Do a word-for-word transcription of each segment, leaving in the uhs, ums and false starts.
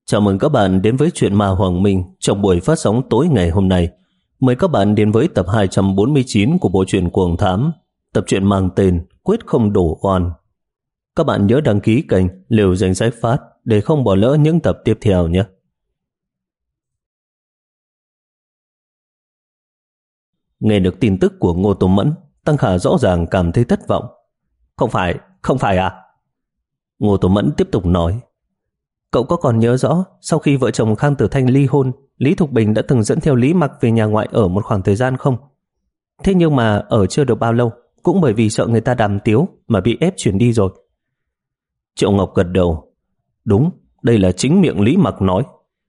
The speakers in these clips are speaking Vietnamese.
Chào mừng các bạn đến với Chuyện Ma Hoàng Minh trong buổi phát sóng tối ngày hôm nay. Mời các bạn đến với tập hai trăm bốn mươi chín của bộ truyện Cuồng Thám, tập truyện mang tên Quyết Không Đổ Oan. Các bạn nhớ đăng ký kênh Liều Danh Sách Phát để không bỏ lỡ những tập tiếp theo nhé. Nghe được tin tức của Ngô Tô Mẫn, Tăng Khả rõ ràng cảm thấy thất vọng. Không phải, không phải à? Ngô Tô Mẫn tiếp tục nói. Cậu có còn nhớ rõ sau khi vợ chồng Khang Tử Thanh ly hôn, Lý Thục Bình đã từng dẫn theo Lý Mặc về nhà ngoại ở một khoảng thời gian không? Thế nhưng mà ở chưa được bao lâu, cũng bởi vì sợ người ta đàm tiếu mà bị ép chuyển đi rồi. Triệu Ngọc gật đầu. Đúng, đây là chính miệng Lý Mặc nói.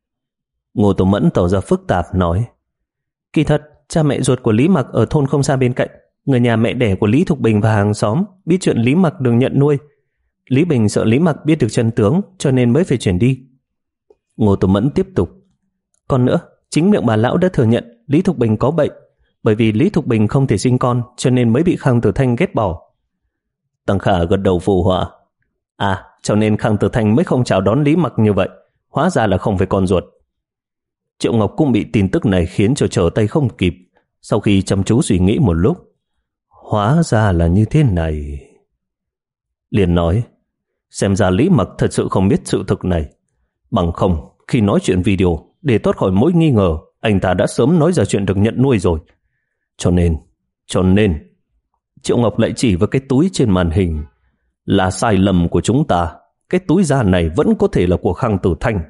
Ngô Tô Mẫn tỏ ra phức tạp nói. Kỳ thật, cha mẹ ruột của Lý Mặc ở thôn không xa bên cạnh, người nhà mẹ đẻ của Lý Thục Bình và hàng xóm biết chuyện Lý Mặc được nhận nuôi. Lý Bình sợ Lý Mặc biết được chân tướng cho nên mới phải chuyển đi. Ngô Tô Mẫn tiếp tục. Còn nữa, chính miệng bà lão đã thừa nhận Lý Thục Bình có bệnh, bởi vì Lý Thục Bình không thể sinh con cho nên mới bị Khang Tử Thanh ghét bỏ. Tăng Khả gật đầu phụ họa. À, cho nên Khang Tử Thanh mới không chào đón Lý Mặc như vậy, hóa ra là không phải con ruột. Triệu Ngọc cũng bị tin tức này khiến cho trở tay không kịp. Sau khi chăm chú suy nghĩ một lúc, hóa ra là như thế này. Liền nói, xem ra Lý Mặc thật sự không biết sự thực này. Bằng không, khi nói chuyện video, để thoát khỏi mối nghi ngờ, anh ta đã sớm nói ra chuyện được nhận nuôi rồi. Cho nên, cho nên, Triệu Ngọc lại chỉ vào cái túi trên màn hình. Là sai lầm của chúng ta, cái túi da này vẫn có thể là của Khang Tử Thanh.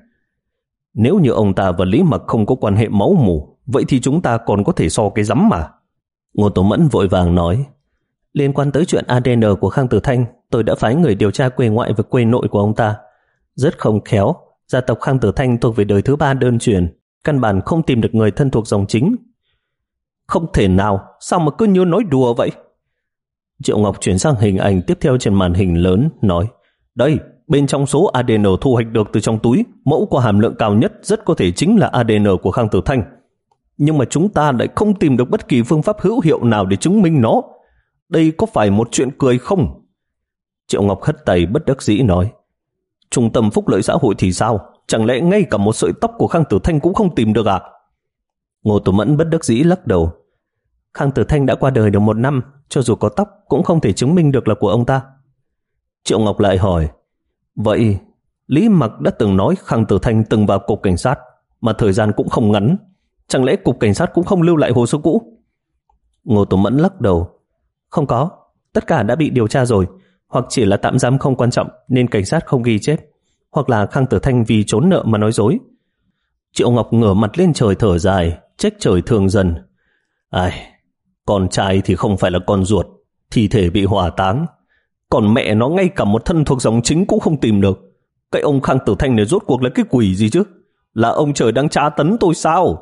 Nếu như ông ta và Lý Mặc không có quan hệ máu mủ, vậy thì chúng ta còn có thể so cái rắm mà. Ngô Tô Mẫn vội vàng nói. Liên quan tới chuyện a đê en của Khang Tử Thanh, tôi đã phái người điều tra quê ngoại và quê nội của ông ta. Rất không khéo, gia tộc Khang Tử Thanh thuộc về đời thứ ba đơn truyền, căn bản không tìm được người thân thuộc dòng chính. Không thể nào, sao mà cứ như nói đùa vậy? Triệu Ngọc chuyển sang hình ảnh tiếp theo trên màn hình lớn, nói. Đây, bên trong số a đê en thu hoạch được từ trong túi, mẫu có hàm lượng cao nhất rất có thể chính là a đê en của Khang Tử Thanh. Nhưng mà chúng ta lại không tìm được bất kỳ phương pháp hữu hiệu nào để chứng minh nó. Đây có phải một chuyện cười không? Triệu Ngọc hất tay bất đắc dĩ nói. Trung tâm phúc lợi xã hội thì sao? Chẳng lẽ ngay cả một sợi tóc của Khang Tử Thanh cũng không tìm được à? Ngô Tô Mẫn bất đắc dĩ lắc đầu. Khang Tử Thanh đã qua đời được một năm, cho dù có tóc cũng không thể chứng minh được là của ông ta. Triệu Ngọc lại hỏi. Vậy Lý Mặc đã từng nói Khang Tử Thanh từng vào cục cảnh sát, mà thời gian cũng không ngắn. Chẳng lẽ cục cảnh sát cũng không lưu lại hồ sơ cũ? Ngô Tô Mẫn lắc đầu. Không có, tất cả đã bị điều tra rồi, hoặc chỉ là tạm giam không quan trọng nên cảnh sát không ghi chép, hoặc là Khang Tử Thanh vì trốn nợ mà nói dối. Triệu Ngọc ngửa mặt lên trời thở dài, trách trời thương dân. Ai, con trai thì không phải là con ruột, thi thể bị hỏa táng, còn mẹ nó ngay cả một thân thuộc dòng chính cũng không tìm được. Cái ông Khang Tử Thanh này rốt cuộc là cái quỷ gì chứ? Là ông trời đang tra tấn tôi sao?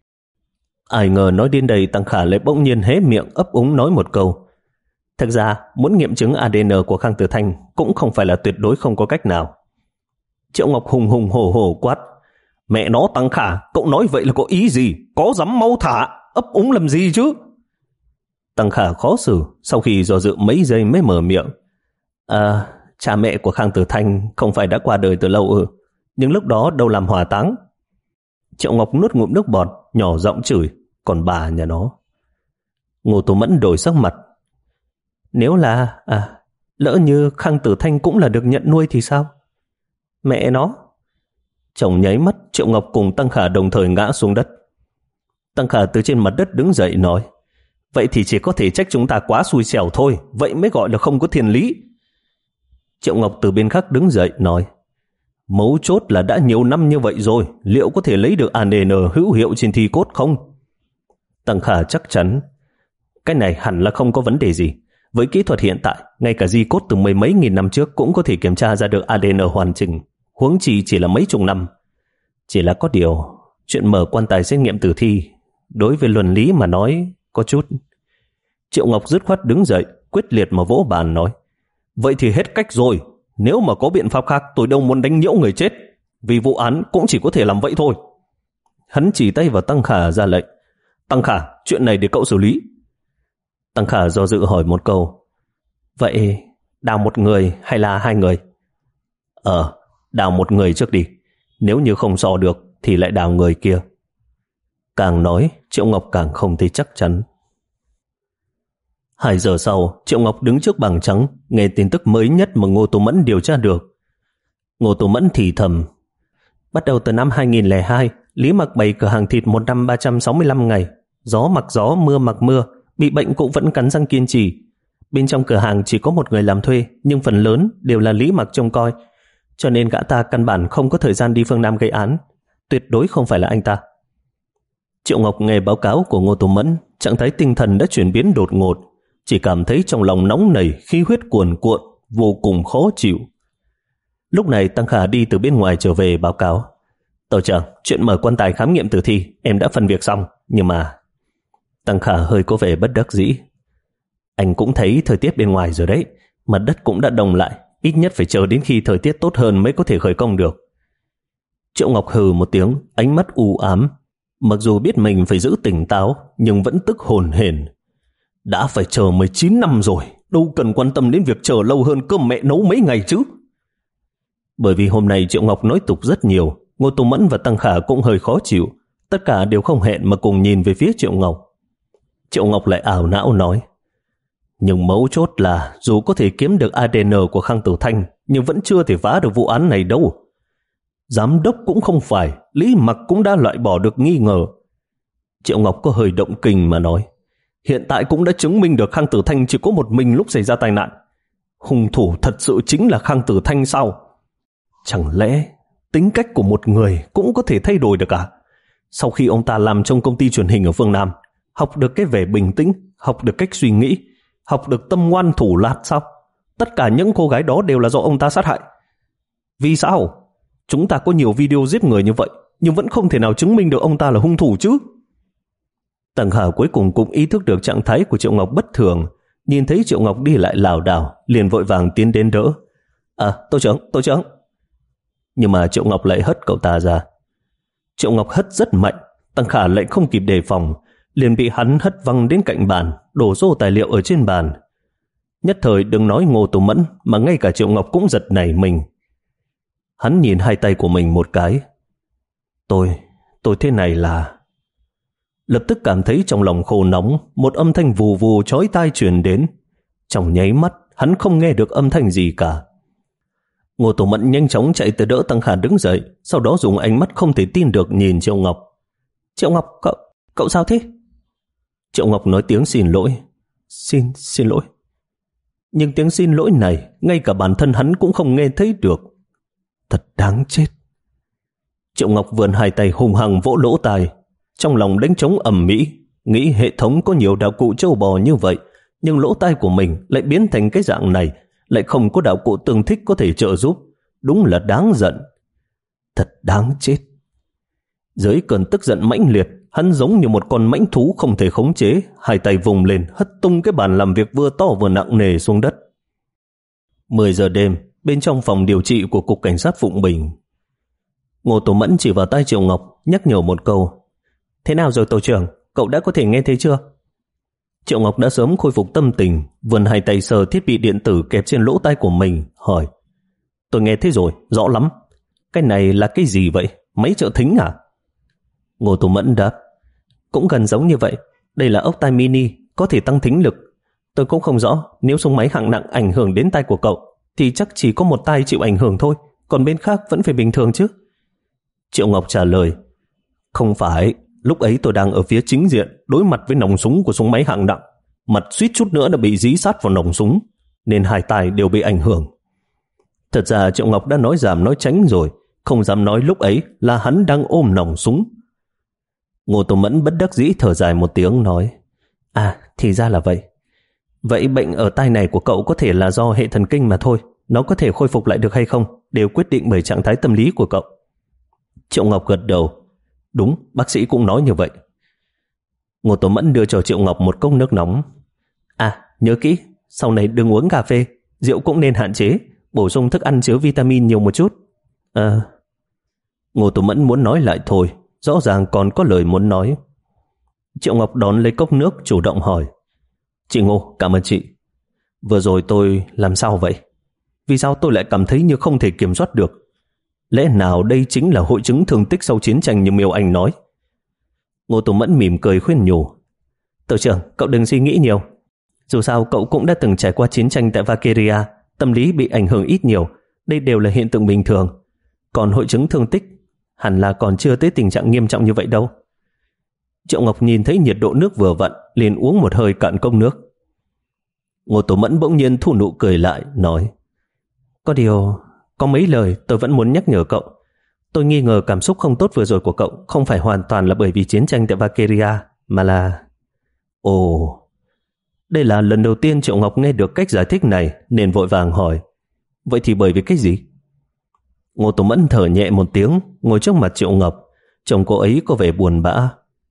Ai ngờ nói đến đây, Tăng Khả lại bỗng nhiên hé miệng ấp úng nói một câu. Thực ra, muốn nghiệm chứng a đê en của Khang Tử Thanh cũng không phải là tuyệt đối không có cách nào. Triệu Ngọc hùng hùng hổ hổ quát. Mẹ nó Tăng Khả, cậu nói vậy là có ý gì? Có dám mau thả, ấp úng làm gì chứ? Tăng Khả khó xử, sau khi do dự mấy giây mới mở miệng. À, cha mẹ của Khang Tử Thanh không phải đã qua đời từ lâu ư? Nhưng lúc đó đâu làm hỏa táng? Triệu Ngọc nuốt ngụm nước bọt, nhỏ giọng chửi. Còn bà nhà nó. Ngô Tô Mẫn đổi sắc mặt. Nếu là, à, lỡ như Khang Tử Thanh cũng là được nhận nuôi thì sao? Mẹ nó. Chồng nháy mắt, Triệu Ngọc cùng Tăng Khả đồng thời ngã xuống đất. Tăng Khả từ trên mặt đất đứng dậy nói. Vậy thì chỉ có thể trách chúng ta quá xui xẻo thôi, vậy mới gọi là không có thiên lý. Triệu Ngọc từ bên khác đứng dậy nói. Mấu chốt là đã nhiều năm như vậy rồi, liệu có thể lấy được a đê en hữu hiệu trên thi cốt không? Tăng Khả chắc chắn. Cái này hẳn là không có vấn đề gì. Với kỹ thuật hiện tại, ngay cả di cốt từ mười mấy nghìn năm trước cũng có thể kiểm tra ra được a đê en hoàn chỉnh, huống chi chỉ là mấy chục năm. Chỉ là có điều, chuyện mở quan tài xét nghiệm tử thi, đối với luân lý mà nói, có chút. Triệu Ngọc dứt khoát đứng dậy, quyết liệt mà vỗ bàn nói. Vậy thì hết cách rồi. Nếu mà có biện pháp khác, tôi đâu muốn đánh nhiễu người chết. Vì vụ án cũng chỉ có thể làm vậy thôi. Hắn chỉ tay vào Tăng Khả ra lệnh. Tăng Khả, chuyện này để cậu xử lý. Tăng Khả do dự hỏi một câu. Vậy đào một người hay là hai người? Ờ, đào một người trước đi. Nếu như không so được thì lại đào người kia. Càng nói, Triệu Ngọc càng không thấy chắc chắn. Hai giờ sau, Triệu Ngọc đứng trước bảng trắng, nghe tin tức mới nhất mà Ngô Tô Mẫn điều tra được. Ngô Tô Mẫn thì thầm: bắt đầu từ năm hai nghìn lẻ hai, Lý Mặc bày cửa hàng thịt một năm ba trăm sáu mươi lăm ngày, gió mặc gió, mưa mặc mưa, bị bệnh cũng vẫn cắn răng kiên trì. Bên trong cửa hàng chỉ có một người làm thuê, nhưng phần lớn đều là Lý Mặc trông coi, cho nên gã ta căn bản không có thời gian đi phương Nam gây án. Tuyệt đối không phải là anh ta. Triệu Ngọc nghe báo cáo của Ngô Tô Mẫn, trạng thái tinh thần đã chuyển biến đột ngột, chỉ cảm thấy trong lòng nóng nảy, khí huyết cuồn cuộn, vô cùng khó chịu. Lúc này Tăng Khả đi từ bên ngoài trở về báo cáo: tổ trưởng, chuyện mở quan tài khám nghiệm tử thi em đã phân việc xong, nhưng mà... Tăng Khả hơi có vẻ bất đắc dĩ. Anh cũng thấy thời tiết bên ngoài rồi đấy, mặt đất cũng đã đông lại, ít nhất phải chờ đến khi thời tiết tốt hơn mới có thể khởi công được. Triệu Ngọc hừ một tiếng, ánh mắt u ám. Mặc dù biết mình phải giữ tỉnh táo, nhưng vẫn tức hồn hển. Đã phải chờ mười chín năm rồi, đâu cần quan tâm đến việc chờ lâu hơn cơm mẹ nấu mấy ngày chứ. Bởi vì hôm nay Triệu Ngọc nói tục rất nhiều, Ngô Tô Mẫn và Tăng Khả cũng hơi khó chịu. Tất cả đều không hẹn mà cùng nhìn về phía Triệu Ngọc. Triệu Ngọc lại ảo não nói: nhưng mấu chốt là dù có thể kiếm được a đê en của Khang Tử Thanh, nhưng vẫn chưa thể phá được vụ án này đâu. Giám đốc cũng không phải, Lý Mặc cũng đã loại bỏ được nghi ngờ. Triệu Ngọc có hơi động kinh mà nói: hiện tại cũng đã chứng minh được Khang Tử Thanh chỉ có một mình lúc xảy ra tai nạn. Hung thủ thật sự chính là Khang Tử Thanh sao? Chẳng lẽ tính cách của một người cũng có thể thay đổi được à? Sau khi ông ta làm trong công ty truyền hình ở phương Nam, học được cái vẻ bình tĩnh, học được cách suy nghĩ, học được tâm ngoan thủ lạt sao? Tất cả những cô gái đó đều là do ông ta sát hại. Vì sao? Chúng ta có nhiều video giết người như vậy, nhưng vẫn không thể nào chứng minh được ông ta là hung thủ chứ. Tằng Hà cuối cùng cũng ý thức được trạng thái của Triệu Ngọc bất thường, nhìn thấy Triệu Ngọc đi lại lảo đảo, liền vội vàng tiến đến đỡ. À, tô trưởng, tô trưởng. Nhưng mà Triệu Ngọc lại hất cậu ta ra. Triệu Ngọc hất rất mạnh, Tằng Khả lại không kịp đề phòng, liền bị hắn hất văng đến cạnh bàn, đổ xô tài liệu ở trên bàn. Nhất thời đừng nói Ngô Tô Mẫn, mà ngay cả Triệu Ngọc cũng giật nảy mình. Hắn nhìn hai tay của mình một cái. Tôi, tôi thế này là... Lập tức cảm thấy trong lòng khô nóng, một âm thanh vù vù chói tai truyền đến. Trong nháy mắt, hắn không nghe được âm thanh gì cả. Ngô Tô Mẫn nhanh chóng chạy tới đỡ Tăng Khả đứng dậy, sau đó dùng ánh mắt không thể tin được nhìn Triệu Ngọc. Triệu Ngọc, cậu, cậu sao thế? Triệu Ngọc nói tiếng xin lỗi. Xin, xin lỗi. Nhưng tiếng xin lỗi này, ngay cả bản thân hắn cũng không nghe thấy được. Thật đáng chết. Triệu Ngọc vươn hai tay hùng hăng vỗ lỗ tai, trong lòng đánh trống ầm ĩ, nghĩ hệ thống có nhiều đạo cụ trâu bò như vậy, nhưng lỗ tai của mình lại biến thành cái dạng này, lại không có đạo cụ tương thích có thể trợ giúp. Đúng là đáng giận. Thật đáng chết. Dưới cơn tức giận mãnh liệt, hắn giống như một con mãnh thú không thể khống chế, hai tay vùng lên hất tung cái bàn làm việc vừa to vừa nặng nề xuống đất. mười giờ đêm, bên trong phòng điều trị của Cục Cảnh sát Phụng Bình. Ngô Tô Mẫn chỉ vào tai Triệu Ngọc, nhắc nhở một câu. Thế nào rồi tổ trưởng, cậu đã có thể nghe thấy chưa? Triệu Ngọc đã sớm khôi phục tâm tình, vươn hai tay sờ thiết bị điện tử kẹp trên lỗ tai của mình, hỏi. Tôi nghe thấy rồi, rõ lắm. Cái này là cái gì vậy? Máy trợ thính à? Ngô Tô Mẫn đáp. Cũng gần giống như vậy. Đây là ốc tai mini, có thể tăng thính lực. Tôi cũng không rõ, nếu súng máy hạng nặng ảnh hưởng đến tai của cậu, thì chắc chỉ có một tai chịu ảnh hưởng thôi, còn bên khác vẫn phải bình thường chứ. Triệu Ngọc trả lời. Không phải, lúc ấy tôi đang ở phía chính diện, đối mặt với nòng súng của súng máy hạng nặng. Mặt suýt chút nữa đã bị dí sát vào nòng súng, nên hai tai đều bị ảnh hưởng. Thật ra Triệu Ngọc đã nói giảm nói tránh rồi, không dám nói lúc ấy là hắn đang ôm nòng súng. Ngô Tô Mẫn bất đắc dĩ thở dài một tiếng nói. À, thì ra là vậy. Vậy bệnh ở tai này của cậu có thể là do hệ thần kinh mà thôi. Nó có thể khôi phục lại được hay không đều quyết định bởi trạng thái tâm lý của cậu. Triệu Ngọc gật đầu. Đúng, bác sĩ cũng nói như vậy. Ngô Tô Mẫn đưa cho Triệu Ngọc một cốc nước nóng. À, nhớ kỹ, sau này đừng uống cà phê, rượu cũng nên hạn chế, bổ sung thức ăn chứa vitamin nhiều một chút. À... Ngô Tô Mẫn muốn nói lại thôi, rõ ràng còn có lời muốn nói. Triệu Ngọc đón lấy cốc nước chủ động hỏi. Chị Ngô, cảm ơn chị. Vừa rồi tôi làm sao vậy? Vì sao tôi lại cảm thấy như không thể kiểm soát được? Lẽ nào đây chính là hội chứng thương tích sau chiến tranh như Miêu Anh nói? Ngô Tùng Mẫn mỉm cười khuyên nhủ. Tổ trưởng, cậu đừng suy nghĩ nhiều. Dù sao cậu cũng đã từng trải qua chiến tranh tại Valkyria, tâm lý bị ảnh hưởng ít nhiều, đây đều là hiện tượng bình thường. Còn hội chứng thương tích hẳn là còn chưa tới tình trạng nghiêm trọng như vậy đâu. Triệu Ngọc nhìn thấy nhiệt độ nước vừa vặn, liền uống một hơi cạn cốc nước. Ngô Tùng Mẫn bỗng nhiên thu nụ cười lại, nói: Có điều, có mấy lời tôi vẫn muốn nhắc nhở cậu. Tôi nghi ngờ cảm xúc không tốt vừa rồi của cậu không phải hoàn toàn là bởi vì chiến tranh tại Valkyria, mà là... Ồ... Đây là lần đầu tiên Triệu Ngọc nghe được cách giải thích này, nên vội vàng hỏi: Vậy thì bởi vì cái gì? Ngô Tùng Mẫn thở nhẹ một tiếng, ngồi trước mặt Triệu Ngọc. Chồng cô ấy có vẻ buồn bã.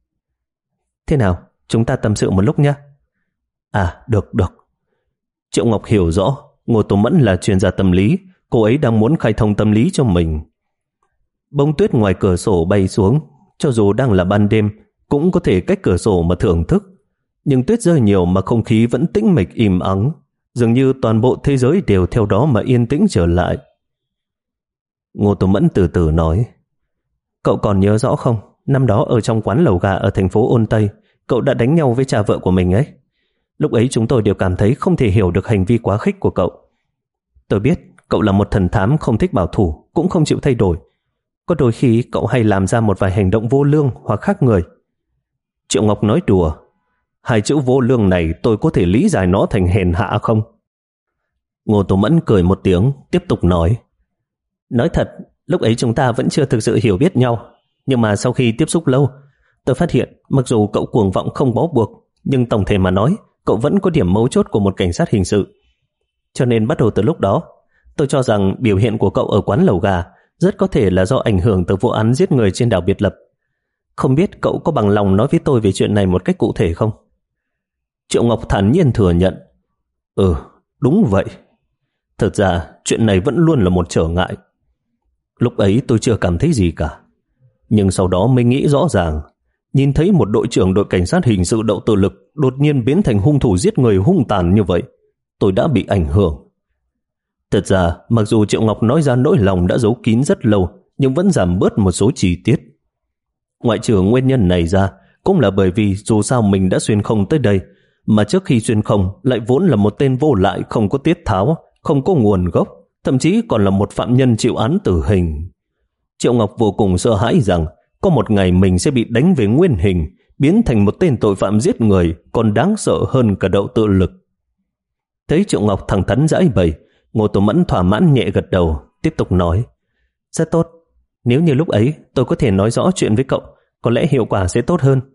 Thế nào, chúng ta tâm sự một lúc nhé. À, được, được. Triệu Ngọc hiểu rõ Ngô Tùng Mẫn là chuyên gia tâm lý, cô ấy đang muốn khai thông tâm lý cho mình. Bông tuyết ngoài cửa sổ bay xuống, cho dù đang là ban đêm cũng có thể cách cửa sổ mà thưởng thức. Nhưng tuyết rơi nhiều mà không khí vẫn tĩnh mịch im ắng, dường như toàn bộ thế giới đều theo đó mà yên tĩnh trở lại. Ngô Tùng Mẫn từ từ nói: Cậu còn nhớ rõ không, năm đó ở trong quán lẩu gà ở thành phố Ôn Tây, cậu đã đánh nhau với cha vợ của mình ấy. Lúc ấy chúng tôi đều cảm thấy không thể hiểu được hành vi quá khích của cậu. Tôi biết cậu là một thần thám không thích bảo thủ, cũng không chịu thay đổi. Có đôi khi cậu hay làm ra một vài hành động vô lương hoặc khác người. Triệu Ngọc nói đùa: Hai chữ vô lương này tôi có thể lý giải nó thành hèn hạ không? Ngô Tùng Mẫn cười một tiếng, tiếp tục nói: Nói thật, lúc ấy chúng ta vẫn chưa thực sự hiểu biết nhau. Nhưng mà sau khi tiếp xúc lâu, tôi phát hiện mặc dù cậu cuồng vọng không bó buộc, nhưng tổng thể mà nói, cậu vẫn có điểm mấu chốt của một cảnh sát hình sự. Cho nên bắt đầu từ lúc đó, tôi cho rằng biểu hiện của cậu ở quán lẩu gà rất có thể là do ảnh hưởng từ vụ án giết người trên đảo Biệt Lập. Không biết cậu có bằng lòng nói với tôi về chuyện này một cách cụ thể không? Triệu Ngọc thản nhiên thừa nhận: Ừ, đúng vậy. Thật ra chuyện này vẫn luôn là một trở ngại. Lúc ấy tôi chưa cảm thấy gì cả, nhưng sau đó mới nghĩ rõ ràng. Nhìn thấy một đội trưởng đội cảnh sát hình sự Đậu Tự Lực đột nhiên biến thành hung thủ giết người hung tàn như vậy, tôi đã bị ảnh hưởng. Thật ra mặc dù Triệu Ngọc nói ra nỗi lòng đã giấu kín rất lâu, nhưng vẫn giảm bớt một số chi tiết. Ngoại trừ nguyên nhân này ra, cũng là bởi vì dù sao mình đã xuyên không tới đây, mà trước khi xuyên không lại vốn là một tên vô lại, không có tiết tháo, không có nguồn gốc, thậm chí còn là một phạm nhân chịu án tử hình. Triệu Ngọc vô cùng sợ hãi rằng có một ngày mình sẽ bị đánh về nguyên hình, biến thành một tên tội phạm giết người còn đáng sợ hơn cả Đậu Tự Lực. Thấy Triệu Ngọc thẳng thắn giải bày, Ngô Tùng Mẫn thỏa mãn nhẹ gật đầu, tiếp tục nói: Rất tốt, nếu như lúc ấy tôi có thể nói rõ chuyện với cậu, có lẽ hiệu quả sẽ tốt hơn.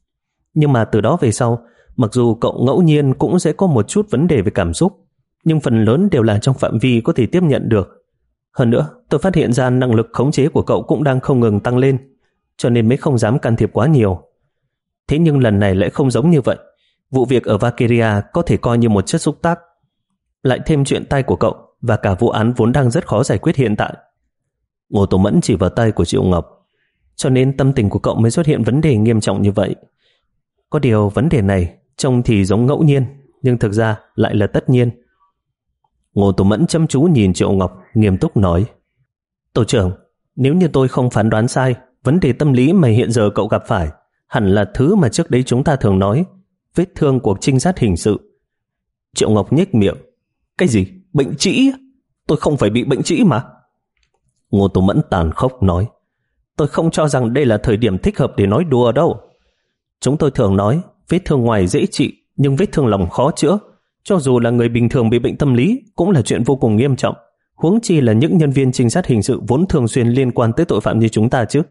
Nhưng mà từ đó về sau, mặc dù cậu ngẫu nhiên cũng sẽ có một chút vấn đề về cảm xúc, nhưng phần lớn đều là trong phạm vi có thể tiếp nhận được. Hơn nữa, tôi phát hiện ra năng lực khống chế của cậu cũng đang không ngừng tăng lên, cho nên mới không dám can thiệp quá nhiều. Thế nhưng lần này lại không giống như vậy. Vụ việc ở Valkyria có thể coi như một chất xúc tác, lại thêm chuyện tay của cậu và cả vụ án vốn đang rất khó giải quyết hiện tại. Ngô Tùng Mẫn chỉ vào tay của Triệu Ngọc: Cho nên tâm tình của cậu mới xuất hiện vấn đề nghiêm trọng như vậy. Có điều vấn đề này trông thì giống ngẫu nhiên, nhưng thực ra lại là tất nhiên. Ngô Tùng Mẫn chăm chú nhìn Triệu Ngọc, nghiêm túc nói: Tổ trưởng, nếu như tôi không phán đoán sai, vấn đề tâm lý mà hiện giờ cậu gặp phải hẳn là thứ mà trước đấy chúng ta thường nói, vết thương của trinh sát hình sự. Triệu Ngọc nhếch miệng: Cái gì? Bệnh trĩ? Tôi không phải bị bệnh trĩ mà. Ngô Tùng Mẫn tàn khốc nói: Tôi không cho rằng đây là thời điểm thích hợp để nói đùa đâu. Chúng tôi thường nói vết thương ngoài dễ trị, nhưng vết thương lòng khó chữa. Cho dù là người bình thường bị bệnh tâm lý cũng là chuyện vô cùng nghiêm trọng, huống chi là những nhân viên trinh sát hình sự vốn thường xuyên liên quan tới tội phạm như chúng ta chứ.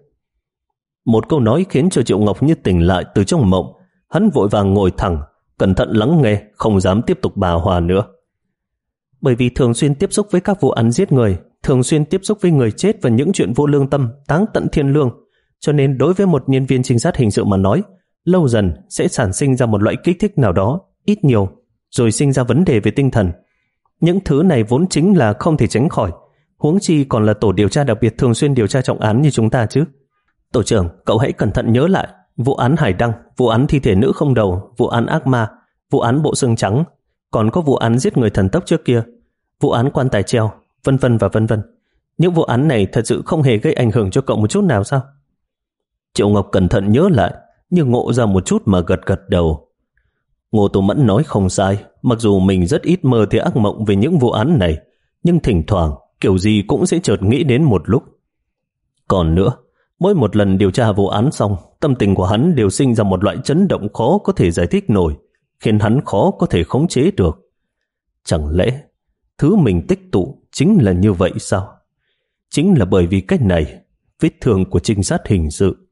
Một câu nói khiến cho Triệu Ngọc như tỉnh lại từ trong mộng. Hắn vội vàng ngồi thẳng, cẩn thận lắng nghe, không dám tiếp tục bà hòa nữa. Bởi vì thường xuyên tiếp xúc với các vụ án giết người, thường xuyên tiếp xúc với người chết và những chuyện vô lương tâm, táng tận thiên lương, cho nên đối với một nhân viên trinh sát hình sự mà nói, lâu dần sẽ sản sinh ra một loại kích thích nào đó, ít nhiều, rồi sinh ra vấn đề về tinh thần. Những thứ này vốn chính là không thể tránh khỏi, huống chi còn là tổ điều tra đặc biệt thường xuyên điều tra trọng án như chúng ta chứ. Tổ trưởng, cậu hãy cẩn thận nhớ lại vụ án Hải Đăng, vụ án thi thể nữ không đầu, vụ án ác ma, vụ án bộ xương trắng, còn có vụ án giết người thần tốc trước kia, vụ án quan tài treo, vân vân và vân vân. Những vụ án này thật sự không hề gây ảnh hưởng cho cậu một chút nào sao? Triệu Ngọc cẩn thận nhớ lại, nhưng ngộ ra một chút mà gật gật đầu. Ngô Tô Mẫn nói không sai, mặc dù mình rất ít mơ thấy ác mộng về những vụ án này, nhưng thỉnh thoảng kiểu gì cũng sẽ chợt nghĩ đến một lúc. Còn nữa, mỗi một lần điều tra vụ án xong, tâm tình của hắn đều sinh ra một loại chấn động khó có thể giải thích nổi, khiến hắn khó có thể khống chế được. Chẳng lẽ thứ mình tích tụ chính là như vậy sao? Chính là bởi vì cách này, vết thương của trinh sát hình sự.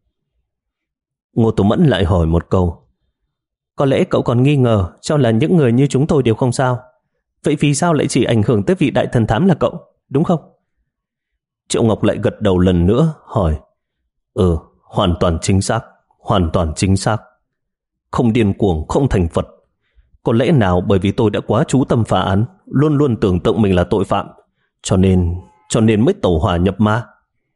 Ngô Tô Mẫn lại hỏi một câu. Có lẽ cậu còn nghi ngờ cho là những người như chúng tôi đều không sao. Vậy vì sao lại chỉ ảnh hưởng tới vị đại thần thám là cậu, đúng không? Triệu Ngọc lại gật đầu lần nữa, hỏi. Ừ, hoàn toàn chính xác, hoàn toàn chính xác. Không điên cuồng, không thành Phật. Có lẽ nào bởi vì tôi đã quá chú tâm phá án, luôn luôn tưởng tượng mình là tội phạm, cho nên, cho nên mới tẩu hỏa nhập ma.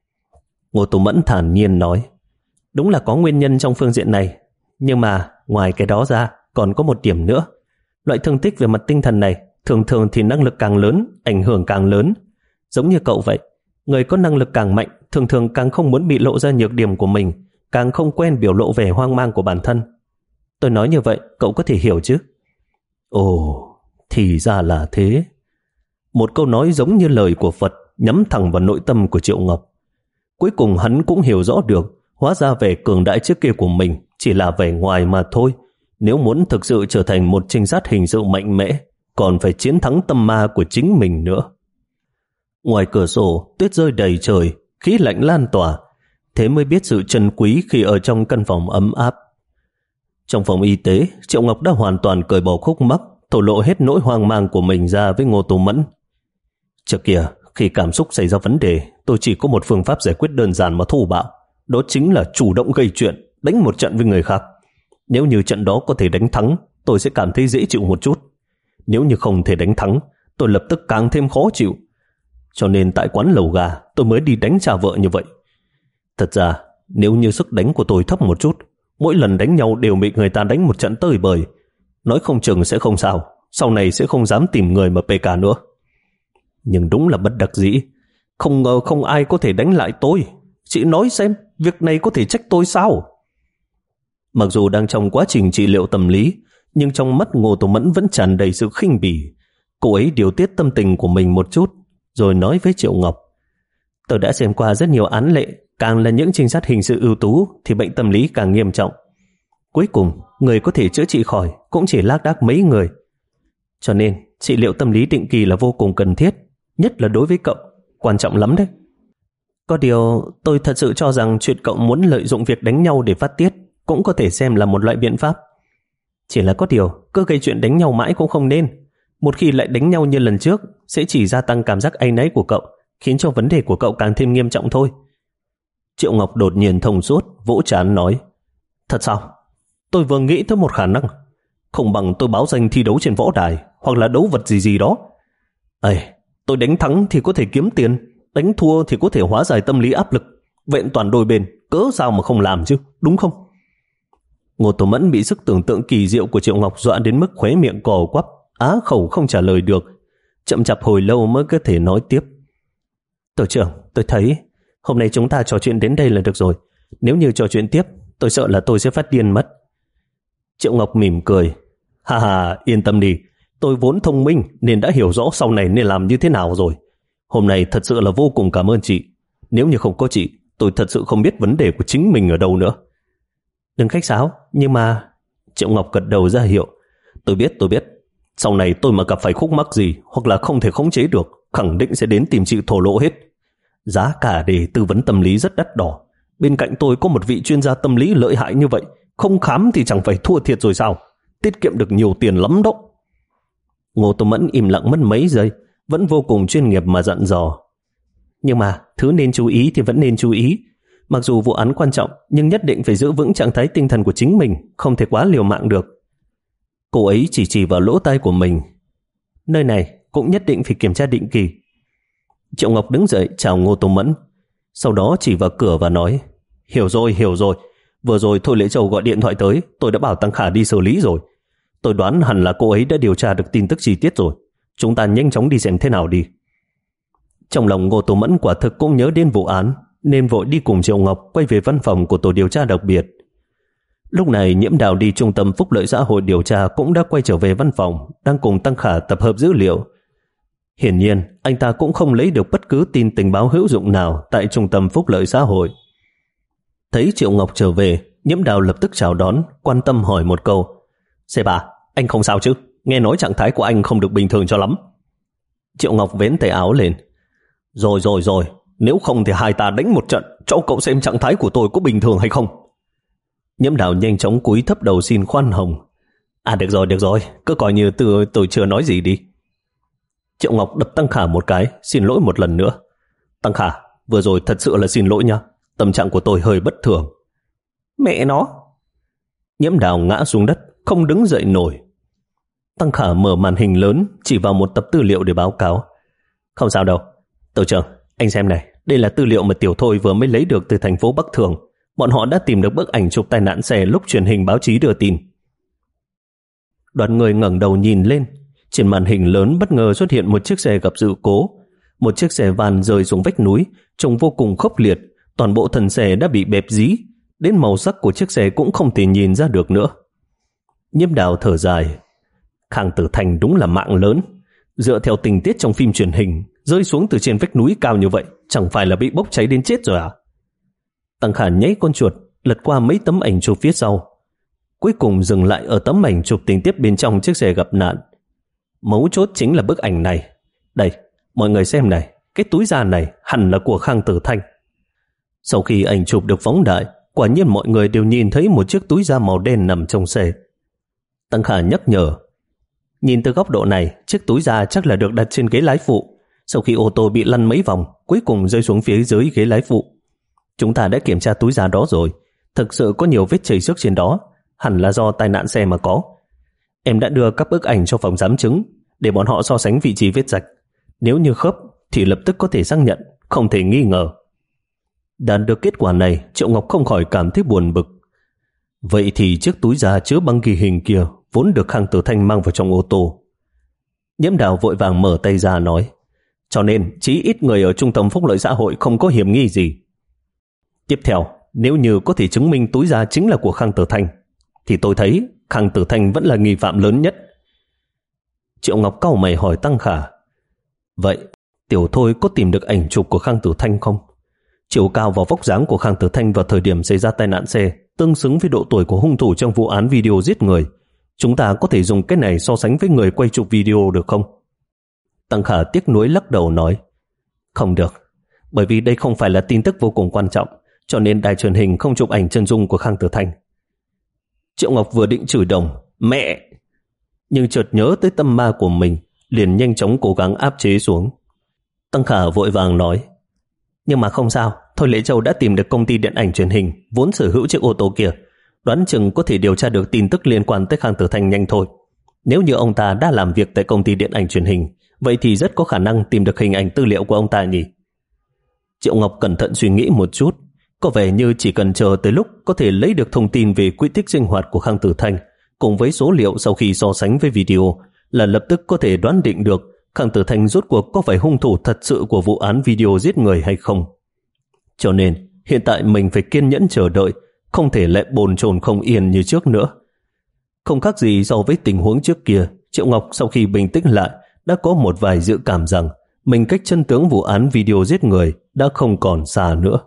Ngô Tô Mẫn thản nhiên nói. Đúng là có nguyên nhân trong phương diện này, nhưng mà ngoài cái đó ra còn có một điểm nữa. Loại thương tích về mặt tinh thần này thường thường thì năng lực càng lớn, ảnh hưởng càng lớn. Giống như cậu vậy, người có năng lực càng mạnh thường thường càng không muốn bị lộ ra nhược điểm của mình, càng không quen biểu lộ vẻ hoang mang của bản thân. Tôi nói như vậy cậu có thể hiểu chứ? Ồ, thì ra là thế. Một câu nói giống như lời của Phật nhắm thẳng vào nội tâm của Triệu Ngọc. Cuối cùng hắn cũng hiểu rõ được, hóa ra vẻ cường đại trước kia của mình chỉ là vẻ ngoài mà thôi. Nếu muốn thực sự trở thành một trinh sát hình sự mạnh mẽ, còn phải chiến thắng tâm ma của chính mình nữa. Ngoài cửa sổ, tuyết rơi đầy trời, khí lạnh lan tỏa, thế mới biết sự trân quý khi ở trong căn phòng ấm áp. Trong phòng y tế, Triệu Ngọc đã hoàn toàn cởi bỏ khúc mắc, thổ lộ hết nỗi hoang mang của mình ra với Ngô Tô Mẫn. Trước kia, khi cảm xúc xảy ra vấn đề, tôi chỉ có một phương pháp giải quyết đơn giản mà thô bạo, đó chính là chủ động gây chuyện, đánh một trận với người khác. Nếu như trận đó có thể đánh thắng, tôi sẽ cảm thấy dễ chịu một chút. Nếu như không thể đánh thắng, tôi lập tức càng thêm khó chịu. Cho nên tại quán lẩu gà, tôi mới đi đánh cha vợ như vậy. Thật ra, nếu như sức đánh của tôi thấp một chút, mỗi lần đánh nhau đều bị người ta đánh một trận tơi bời, nói không chừng sẽ không sao, sau này sẽ không dám tìm người mà pê ca nữa. Nhưng đúng là bất đắc dĩ, không ngờ không ai có thể đánh lại tôi. Chị nói xem, việc này có thể trách tôi sao? Mặc dù đang trong quá trình trị liệu tâm lý, nhưng trong mắt Ngô Tô Mẫn vẫn tràn đầy sự khinh bỉ. Cô ấy điều tiết tâm tình của mình một chút, rồi nói với Triệu Ngọc. Tôi đã xem qua rất nhiều án lệ, càng là những trinh sát hình sự ưu tú thì bệnh tâm lý càng nghiêm trọng. Cuối cùng, người có thể chữa trị khỏi cũng chỉ lác đác mấy người. Cho nên, trị liệu tâm lý định kỳ là vô cùng cần thiết, nhất là đối với cậu, quan trọng lắm đấy. Có điều, tôi thật sự cho rằng chuyện cậu muốn lợi dụng việc đánh nhau để phát tiết cũng có thể xem là một loại biện pháp. Chỉ là có điều, cứ gây chuyện đánh nhau mãi cũng không nên. Một khi lại đánh nhau như lần trước, sẽ chỉ gia tăng cảm giác áy náy của cậu, khiến cho vấn đề của cậu càng thêm nghiêm trọng thôi. Triệu Ngọc đột nhiên thông suốt, vỗ trán nói. Thật sao? Tôi vừa nghĩ tới một khả năng. Không bằng tôi báo danh thi đấu trên võ đài, hoặc là đấu vật gì gì đó. Ê, tôi đánh thắng thì có thể kiếm tiền, đánh thua thì có thể hóa giải tâm lý áp lực. Vẹn toàn đôi bên, cớ sao mà không làm chứ, đúng không? Ngô Tô Mẫn bị sức tưởng tượng kỳ diệu của Triệu Ngọc dọa đến mức khóe miệng cò quắp, á khẩu không trả lời được. Chậm chạp hồi lâu mới có thể nói tiếp. Tổ trưởng, tôi thấy hôm nay chúng ta trò chuyện đến đây là được rồi. Nếu như trò chuyện tiếp, tôi sợ là tôi sẽ phát điên mất. Triệu Ngọc mỉm cười. Ha ha, yên tâm đi. Tôi vốn thông minh nên đã hiểu rõ sau này nên làm như thế nào rồi. Hôm nay thật sự là vô cùng cảm ơn chị. Nếu như không có chị, tôi thật sự không biết vấn đề của chính mình ở đâu nữa. Đừng khách sáo, nhưng mà... Triệu Ngọc gật đầu ra hiệu. Tôi biết, tôi biết. Sau này tôi mà gặp phải khúc mắc gì hoặc là không thể khống chế được, khẳng định sẽ đến tìm chị thổ lộ hết. Giá cả để tư vấn tâm lý rất đắt đỏ. Bên cạnh tôi có một vị chuyên gia tâm lý lợi hại như vậy, không khám thì chẳng phải thua thiệt rồi sao? Tiết kiệm được nhiều tiền lắm đó. Ngô Tô Mẫn im lặng mất mấy giây, vẫn vô cùng chuyên nghiệp mà dặn dò. Nhưng mà thứ nên chú ý thì vẫn nên chú ý. Mặc dù vụ án quan trọng, nhưng nhất định phải giữ vững trạng thái tinh thần của chính mình, không thể quá liều mạng được. Cô ấy chỉ chỉ vào lỗ tai của mình. Nơi này cũng nhất định phải kiểm tra định kỳ. Triệu Ngọc đứng dậy chào Ngô Tô Mẫn, sau đó chỉ vào cửa và nói. Hiểu rồi, hiểu rồi. Vừa rồi Thôi Lễ Châu gọi điện thoại tới, tôi đã bảo Tăng Khả đi xử lý rồi. Tôi đoán hẳn là cô ấy đã điều tra được tin tức chi tiết rồi. Chúng ta nhanh chóng đi xem thế nào đi. Trong lòng Ngô Tô Mẫn quả thực cũng nhớ đến vụ án, nên vội đi cùng Triệu Ngọc quay về văn phòng của tổ điều tra đặc biệt. Lúc này Nhiễm Đào đi trung tâm phúc lợi xã hội điều tra cũng đã quay trở về văn phòng, đang cùng Tăng Khả tập hợp dữ liệu. Hiển nhiên, anh ta cũng không lấy được bất cứ tin tình báo hữu dụng nào tại trung tâm phúc lợi xã hội. Thấy Triệu Ngọc trở về, Nhiễm Đào lập tức chào đón, quan tâm hỏi một câu. Sếp à, anh không sao chứ? Nghe nói trạng thái của anh không được bình thường cho lắm. Triệu Ngọc vén tay áo lên. Rồi rồi rồi, nếu không thì hai ta đánh một trận, cho cậu xem trạng thái của tôi có bình thường hay không. Nhiễm Đào nhanh chóng cúi thấp đầu xin khoan hồng. À được rồi, được rồi, cứ coi như tôi, tôi chưa nói gì đi. Triệu Ngọc đập Tăng Khả một cái, xin lỗi một lần nữa. Tăng Khả, vừa rồi thật sự là xin lỗi nha, tâm trạng của tôi hơi bất thường. Mẹ nó! Nhiễm Đào ngã xuống đất, không đứng dậy nổi. Tăng Khả mở màn hình lớn, chỉ vào một tập tư liệu để báo cáo. Không sao đâu. Tổ trưởng, anh xem này, đây là tư liệu mà Tiểu Thôi vừa mới lấy được từ thành phố Bắc Thường. Bọn họ đã tìm được bức ảnh chụp tai nạn xe lúc truyền hình báo chí đưa tin. Đoàn người ngẩng đầu nhìn lên. Trên màn hình lớn bất ngờ xuất hiện một chiếc xe gặp sự cố. Một chiếc xe van rơi xuống vách núi, trông vô cùng khốc liệt. Toàn bộ thân xe đã bị bẹp dí, đến màu sắc của chiếc xe cũng không thể nhìn ra được nữa. Nhiễm Đào thở dài. Khang Tử Thành đúng là mạng lớn. Dựa theo tình tiết trong phim truyền hình, rơi xuống từ trên vách núi cao như vậy, chẳng phải là bị bốc cháy đến chết rồi à? Tăng Khả nháy con chuột, lật qua mấy tấm ảnh chụp phía sau. Cuối cùng dừng lại ở tấm ảnh chụp tình tiết bên trong chiếc xe gặp nạn. Mấu chốt chính là bức ảnh này. Đây, mọi người xem này, cái túi da này hẳn là của Khang Tử Thanh. Sau khi ảnh chụp được phóng đại, quả nhiên mọi người đều nhìn thấy một chiếc túi da màu đen nằm trong xe. Tăng Khả nhắc nhở. Nhìn từ góc độ này, chiếc túi da chắc là được đặt trên ghế lái phụ. Sau khi ô tô bị lăn mấy vòng, cuối cùng rơi xuống phía dưới ghế lái phụ. Chúng ta đã kiểm tra túi da đó rồi. Thực sự có nhiều vết chảy xước trên đó, hẳn là do tai nạn xe mà có. Em đã đưa các bức ảnh cho phòng giám chứng để bọn họ so sánh vị trí vết rạch. Nếu như khớp thì lập tức có thể xác nhận, không thể nghi ngờ. Đạt được kết quả này, Triệu Ngọc không khỏi cảm thấy buồn bực. Vậy thì chiếc túi da chứa băng ghi hình kia vốn được Khang Tử Thanh mang vào trong ô tô. Nhiễm Đào vội vàng mở tay ra nói. Cho nên chí ít người ở trung tâm phúc lợi xã hội không có hiểm nghi gì. Tiếp theo, nếu như có thể chứng minh túi da chính là của Khang Tử Thanh, thì tôi thấy Khang Tử Thanh vẫn là nghi phạm lớn nhất. Triệu Ngọc cau mày hỏi Tăng Khả. Vậy, Tiểu Thôi có tìm được ảnh chụp của Khang Tử Thanh không? Chiều cao và vóc dáng của Khang Tử Thanh vào thời điểm xảy ra tai nạn xe tương xứng với độ tuổi của hung thủ trong vụ án video giết người. Chúng ta có thể dùng cái này so sánh với người quay chụp video được không? Tăng Khả tiếc nuối lắc đầu nói. Không được, bởi vì đây không phải là tin tức vô cùng quan trọng, cho nên đài truyền hình không chụp ảnh chân dung của Khang Tử Thanh. Triệu Ngọc vừa định chửi đồng, mẹ! Nhưng chợt nhớ tới tâm ma của mình, liền nhanh chóng cố gắng áp chế xuống. Tăng Khả vội vàng nói. Nhưng mà không sao, Thôi Lễ Châu đã tìm được công ty điện ảnh truyền hình vốn sở hữu chiếc ô tô kia, đoán chừng có thể điều tra được tin tức liên quan tới Khang Tử Thanh nhanh thôi. Nếu như ông ta đã làm việc tại công ty điện ảnh truyền hình, vậy thì rất có khả năng tìm được hình ảnh tư liệu của ông ta nhỉ. Triệu Ngọc cẩn thận suy nghĩ một chút, có vẻ như chỉ cần chờ tới lúc có thể lấy được thông tin về quy tích sinh hoạt của Khang Tử Thanh cùng với số liệu sau khi so sánh với video là lập tức có thể đoán định được Khang Tử Thanh rốt cuộc có phải hung thủ thật sự của vụ án video giết người hay không. Cho nên hiện tại mình phải kiên nhẫn chờ đợi, không thể lại bồn chồn không yên như trước nữa. Không khác gì so với tình huống trước kia, Triệu Ngọc sau khi bình tĩnh lại đã có một vài dự cảm rằng mình cách chân tướng vụ án video giết người đã không còn xa nữa.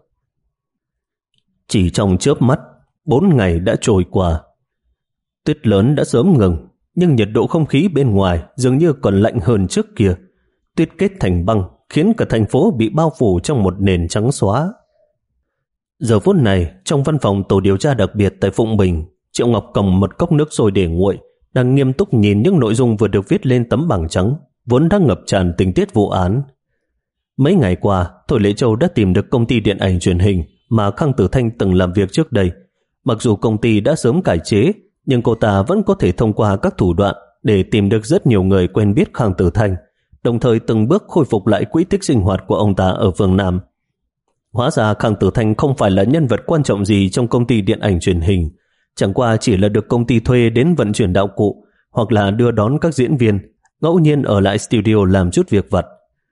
Chỉ trong chớp mắt, bốn ngày đã trôi qua. Tuyết lớn đã sớm ngừng, nhưng nhiệt độ không khí bên ngoài dường như còn lạnh hơn trước kia. Tuyết kết thành băng, khiến cả thành phố bị bao phủ trong một nền trắng xóa. Giờ phút này, trong văn phòng tổ điều tra đặc biệt tại Phụng Bình, Triệu Ngọc cầm một cốc nước sôi để nguội, đang nghiêm túc nhìn những nội dung vừa được viết lên tấm bảng trắng, vốn đang ngập tràn tình tiết vụ án. Mấy ngày qua, Thôi Lễ Châu đã tìm được công ty điện ảnh truyền hình mà Khang Tử Thanh từng làm việc trước đây. Mặc dù công ty đã sớm cải chế, nhưng cô ta vẫn có thể thông qua các thủ đoạn để tìm được rất nhiều người quen biết Khang Tử Thanh, đồng thời từng bước khôi phục lại quỹ tích sinh hoạt của ông ta ở phương Nam. Hóa ra Khang Tử Thanh không phải là nhân vật quan trọng gì trong công ty điện ảnh truyền hình, chẳng qua chỉ là được công ty thuê đến vận chuyển đạo cụ hoặc là đưa đón các diễn viên, ngẫu nhiên ở lại studio làm chút việc vặt.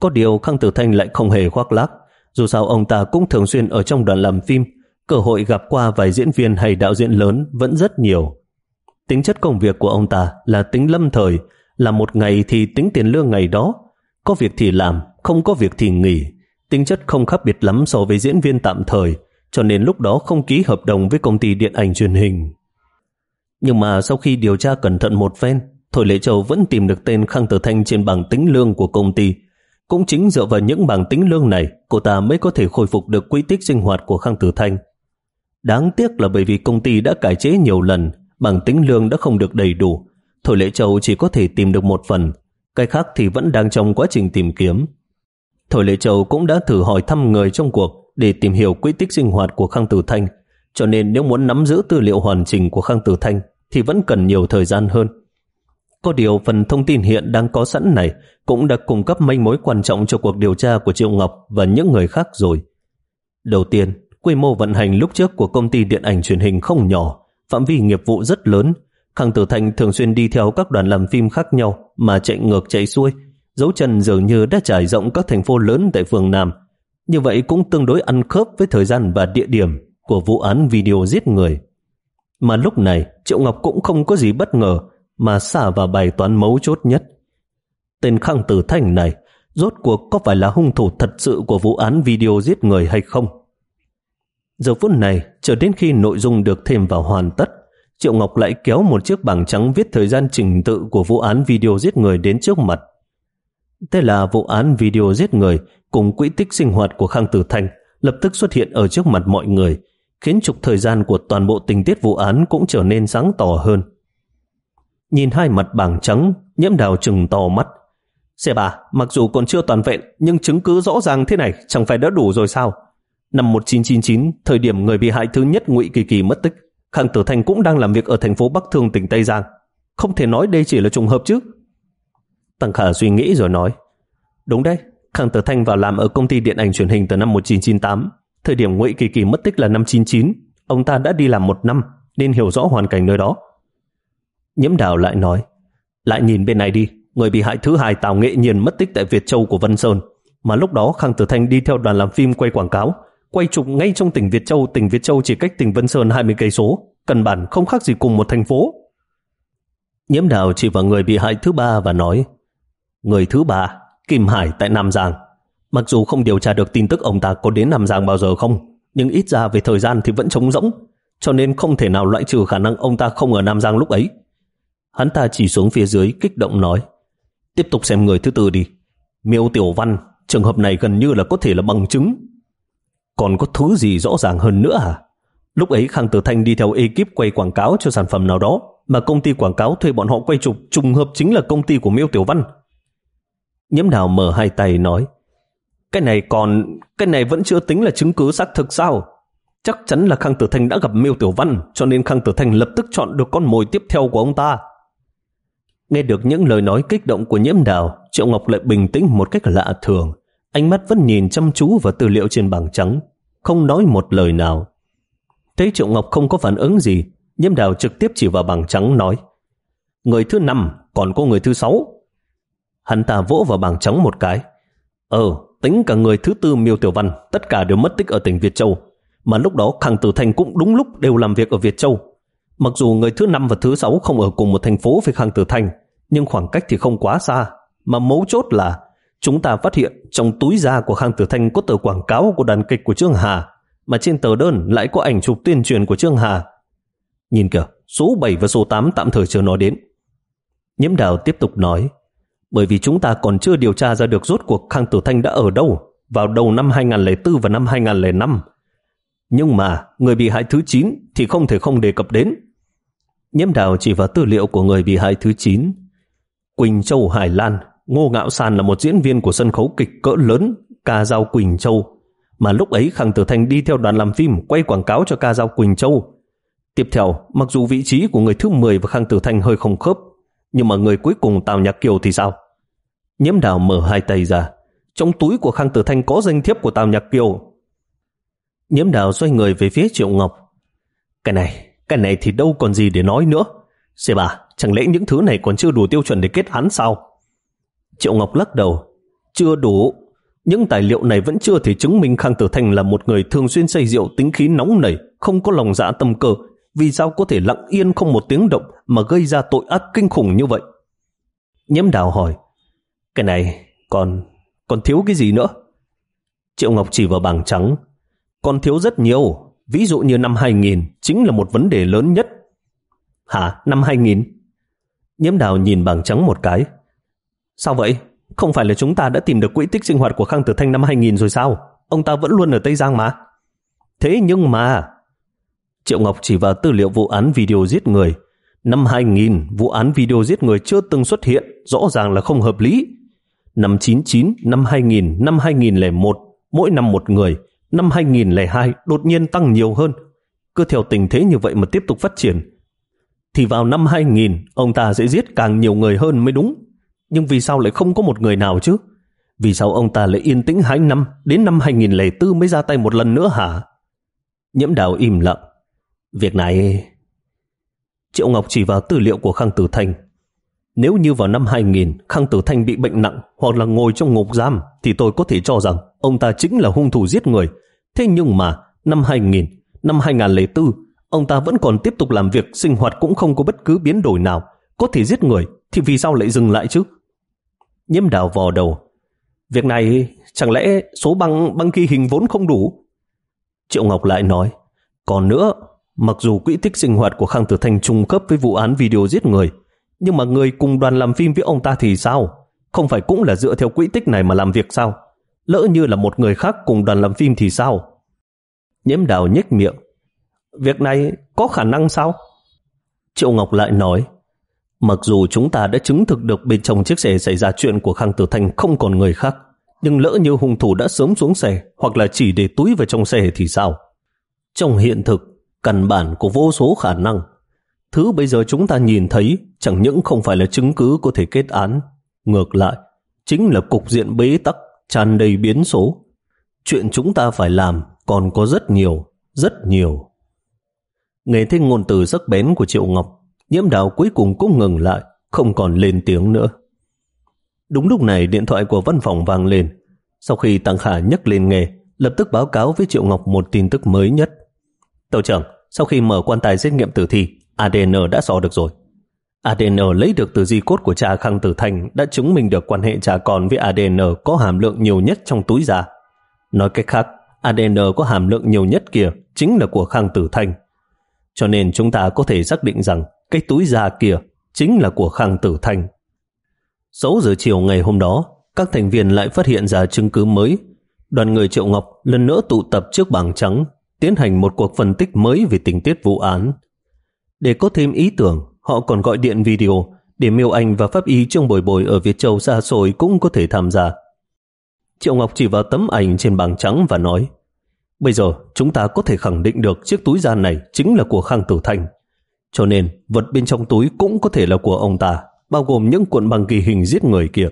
Có điều Khang Tử Thanh lại không hề khoác lác, dù sao ông ta cũng thường xuyên ở trong đoàn làm phim, cơ hội gặp qua vài diễn viên hay đạo diễn lớn vẫn rất nhiều. Tính chất công việc của ông ta là tính lâm thời, là một ngày thì tính tiền lương ngày đó, có việc thì làm, không có việc thì nghỉ. Tính chất không khác biệt lắm so với diễn viên tạm thời, cho nên lúc đó không ký hợp đồng với công ty điện ảnh truyền hình. Nhưng mà sau khi điều tra cẩn thận một phen, Thôi Lệ Châu vẫn tìm được tên Khang Tử Thanh trên bảng tính lương của công ty. Cũng chính dựa vào những bảng tính lương này, cô ta mới có thể khôi phục được quỹ tích sinh hoạt của Khang Tử Thanh. Đáng tiếc là bởi vì công ty đã cải chế nhiều lần, bảng tính lương đã không được đầy đủ. Thôi Lệ Châu chỉ có thể tìm được một phần, cái khác thì vẫn đang trong quá trình tìm kiếm. Thôi Lệ Châu cũng đã thử hỏi thăm người trong cuộc để tìm hiểu quỹ tích sinh hoạt của Khang Tử Thanh, cho nên nếu muốn nắm giữ tư liệu hoàn chỉnh của Khang Tử Thanh thì vẫn cần nhiều thời gian hơn. Có điều phần thông tin hiện đang có sẵn này cũng đã cung cấp manh mối quan trọng cho cuộc điều tra của Triệu Ngọc và những người khác rồi. Đầu tiên, quy mô vận hành lúc trước của công ty điện ảnh truyền hình không nhỏ, phạm vi nghiệp vụ rất lớn. Khang Tử Thanh thường xuyên đi theo các đoàn làm phim khác nhau mà chạy ngược chạy xuôi, dấu chân dường như đã trải rộng các thành phố lớn tại phương Nam. Như vậy cũng tương đối ăn khớp với thời gian và địa điểm của vụ án video giết người. Mà lúc này Triệu Ngọc cũng không có gì bất ngờ mà xả vào bài toán mấu chốt nhất. Tên Khang Tử Thanh này rốt cuộc có phải là hung thủ thật sự của vụ án video giết người hay không? Giờ phút này, chờ đến khi nội dung được thêm vào hoàn tất, Triệu Ngọc lại kéo một chiếc bảng trắng viết thời gian trình tự của vụ án video giết người đến trước mặt. Thế là vụ án video giết người cùng quỹ tích sinh hoạt của Khang Tử Thanh lập tức xuất hiện ở trước mặt mọi người, khiến trục thời gian của toàn bộ tình tiết vụ án cũng trở nên sáng tỏ hơn. Nhìn hai mặt bảng trắng, Nhiễm Đào trừng to mắt. Xe bà, mặc dù còn chưa toàn vẹn, nhưng chứng cứ rõ ràng thế này chẳng phải đã đủ rồi sao? Năm một nghìn chín trăm chín mươi chín, thời điểm người bị hại thứ nhất Ngụy Kỳ Kỳ mất tích, Khang Tử Thanh cũng đang làm việc ở thành phố Bắc Thương, tỉnh Tây Giang. Không thể nói đây chỉ là trùng hợp chứ. Tăng Khả suy nghĩ rồi nói, đúng đấy, Khang Tử Thanh vào làm ở công ty điện ảnh truyền hình từ năm một nghìn chín trăm chín mươi tám. Thời điểm Ngụy Kỳ Kỳ mất tích là năm chín chín. Ông ta đã đi làm một năm nên hiểu rõ hoàn cảnh nơi đó. Nhiễm Đào lại nói, lại nhìn bên này đi, người bị hại thứ hai Tào Nghệ Nhiên mất tích tại Việt Châu của Vân Sơn, mà lúc đó Khang Tử Thanh đi theo đoàn làm phim quay quảng cáo, quay chụp ngay trong tỉnh Việt Châu. Tỉnh Việt Châu chỉ cách tỉnh Vân Sơn hai mươi cây số, căn bản không khác gì cùng một thành phố. Nhiễm Đào chỉ vào người bị hại thứ ba và nói, người thứ ba, Kim Hải tại Nam Giang. Mặc dù không điều tra được tin tức ông ta có đến Nam Giang bao giờ không, nhưng ít ra về thời gian thì vẫn trống rỗng, cho nên không thể nào loại trừ khả năng ông ta không ở Nam Giang lúc ấy. Hắn ta chỉ xuống phía dưới kích động nói, tiếp tục xem người thứ tư đi. Miêu Tiểu Văn, trường hợp này gần như là có thể là bằng chứng. Còn có thứ gì rõ ràng hơn nữa à? Lúc ấy Khang Tử Thanh đi theo ekip quay quảng cáo cho sản phẩm nào đó, mà công ty quảng cáo thuê bọn họ quay chụp trùng hợp chính là công ty của Miêu Tiểu Văn. Nhiễm Đào mở hai tay nói, cái này còn, cái này vẫn chưa tính là chứng cứ xác thực sao? Chắc chắn là Khang Tử Thanh đã gặp Miêu Tiểu Văn, cho nên Khang Tử Thanh lập tức chọn được con mồi tiếp theo của ông ta. Nghe được những lời nói kích động của Nhiễm Đào, Triệu Ngọc lại bình tĩnh một cách lạ thường, ánh mắt vẫn nhìn chăm chú vào tư liệu trên bảng trắng, không nói một lời nào. Thấy Triệu Ngọc không có phản ứng gì, Nhiễm Đào trực tiếp chỉ vào bảng trắng nói, người thứ năm, còn có người thứ sáu. Hắn ta vỗ vào bảng trắng một cái. Ờ, tính cả người thứ tư Miêu Tiểu Văn, tất cả đều mất tích ở tỉnh Việt Châu, mà lúc đó Khang Tử Thanh cũng đúng lúc đều làm việc ở Việt Châu. Mặc dù người thứ năm và thứ sáu không ở cùng một thành phố với Khang Tử Thanh, nhưng khoảng cách thì không quá xa. Mà mấu chốt là chúng ta phát hiện trong túi da của Khang Tử Thanh có tờ quảng cáo của đàn kịch của Trương Hà, mà trên tờ đơn lại có ảnh chụp tuyên truyền của Trương Hà. Nhìn kìa, số bảy và số tám tạm thời chưa nói đến. Nhiễm Đào tiếp tục nói, bởi vì chúng ta còn chưa điều tra ra được rốt cuộc Khang Tử Thanh đã ở đâu vào đầu năm hai không không bốn và năm hai không không năm. Nhưng mà người bị hại thứ chín thì không thể không đề cập đến. Nhiễm Đào chỉ vào tư liệu của người bị hại thứ chín. Quỳnh Châu Hải Lan, Ngô Ngạo San là một diễn viên của sân khấu kịch cỡ lớn Ca Dao Quỳnh Châu, mà lúc ấy Khang Tử Thanh đi theo đoàn làm phim quay quảng cáo cho Ca Dao Quỳnh Châu. Tiếp theo, mặc dù vị trí của người thứ mười và Khang Tử Thanh hơi không khớp, nhưng mà người cuối cùng Tào Nhạc Kiều thì sao? Nhiễm Đào mở hai tay ra, trong túi của Khang Tử Thanh có danh thiếp của Tào Nhạc Kiều. Nhiễm Đào xoay người về phía Triệu Ngọc. Cái này, cái này thì đâu còn gì để nói nữa. Xe bà, chẳng lẽ những thứ này còn chưa đủ tiêu chuẩn để kết án sao? Triệu Ngọc lắc đầu. chưa đủ. Những tài liệu này vẫn chưa thể chứng minh Khang Tử Thành là một người thường xuyên say rượu, tính khí nóng nảy, không có lòng dạ tâm cơ. Vì sao có thể lặng yên không một tiếng động mà gây ra tội ác kinh khủng như vậy? Nhiễm Đào hỏi, cái này còn, còn thiếu cái gì nữa? Triệu Ngọc chỉ vào bảng trắng, còn thiếu rất nhiều. Ví dụ như năm hai nghìn chính là một vấn đề lớn nhất. Hả? Năm hai nghìn? Nhiễm Đào nhìn bảng trắng một cái. Sao vậy? Không phải là chúng ta đã tìm được quỹ tích sinh hoạt của Khang Tử Thanh năm hai nghìn rồi sao? Ông ta vẫn luôn ở Tây Giang mà. Thế nhưng mà... Triệu Ngọc chỉ vào tư liệu vụ án video giết người. Năm hai nghìn, vụ án video giết người chưa từng xuất hiện, rõ ràng là không hợp lý. Năm chín chín, năm hai nghìn, năm hai nghìn lẻ một, mỗi năm một người. Năm hai nghìn lẻ hai đột nhiên tăng nhiều hơn. Cứ theo tình thế như vậy mà tiếp tục phát triển, thì vào năm hai nghìn ông ta sẽ giết càng nhiều người hơn mới đúng. Nhưng vì sao lại không có một người nào chứ? Vì sao ông ta lại yên tĩnh hai năm, đến năm hai nghìn lẻ bốn mới ra tay một lần nữa hả? Nhiễm Đào im lặng. Việc này... Triệu Ngọc chỉ vào tư liệu của Khang Tử Thanh. Nếu như vào năm hai nghìn Khang Tử Thanh bị bệnh nặng hoặc là ngồi trong ngục giam thì tôi có thể cho rằng ông ta chính là hung thủ giết người. Thế nhưng mà năm hai nghìn, năm hai nghìn lẻ bốn ông ta vẫn còn tiếp tục làm việc, sinh hoạt cũng không có bất cứ biến đổi nào. Có thể giết người thì vì sao lại dừng lại chứ? Nhiễm Đào vò đầu. Việc này chẳng lẽ số băng băng ghi hình vốn không đủ? Triệu Ngọc lại nói, còn nữa, mặc dù quỹ tích sinh hoạt của Khang Tử Thanh trùng khớp với vụ án video giết người, nhưng mà người cùng đoàn làm phim với ông ta thì sao? Không phải cũng là dựa theo quỹ tích này mà làm việc sao? Lỡ như là một người khác cùng đoàn làm phim thì sao? Nhiễm Đào nhếch miệng. Việc này có khả năng sao? Triệu Ngọc lại nói, mặc dù chúng ta đã chứng thực được bên trong chiếc xe xảy ra chuyện của Khang Tử Thanh không còn người khác, nhưng lỡ như hung thủ đã sớm xuống xe hoặc là chỉ để túi vào trong xe thì sao? Trong hiện thực, căn bản có vô số khả năng. Thứ bây giờ chúng ta nhìn thấy chẳng những không phải là chứng cứ có thể kết án, ngược lại, chính là cục diện bế tắc, tràn đầy biến số. Chuyện chúng ta phải làm còn có rất nhiều, rất nhiều. Nghe thấy ngôn từ sắc bén của Triệu Ngọc, Nhiễm Đào cuối cùng cũng ngừng lại, không còn lên tiếng nữa. Đúng lúc này điện thoại của văn phòng vang lên. Sau khi Tăng Khả nhấc lên nghe, lập tức báo cáo với Triệu Ngọc một tin tức mới nhất. Tàu trưởng, sau khi mở quan tài xét nghiệm tử thi, a đê en đã dò được rồi. a đê en lấy được từ di cốt của cha Khang Tử Thanh đã chứng minh được quan hệ cha con với a đê en có hàm lượng nhiều nhất trong túi da. Nói cách khác, a đê en có hàm lượng nhiều nhất kia chính là của Khang Tử Thanh. Cho nên chúng ta có thể xác định rằng cái túi da kia chính là của Khang Tử Thanh. sáu giờ chiều ngày hôm đó, các thành viên lại phát hiện ra chứng cứ mới. Đoàn người Triệu Ngọc lần nữa tụ tập trước bảng trắng, tiến hành một cuộc phân tích mới về tình tiết vụ án. Để có thêm ý tưởng, họ còn gọi điện video để Miêu Anh và pháp y Trương Bồi Bồi ở Việt Châu xa xôi cũng có thể tham gia. Triệu Ngọc chỉ vào tấm ảnh trên bảng trắng và nói, bây giờ chúng ta có thể khẳng định được chiếc túi da này chính là của Khang Tử Thanh. Cho nên vật bên trong túi cũng có thể là của ông ta, bao gồm những cuộn băng ghi hình giết người kia.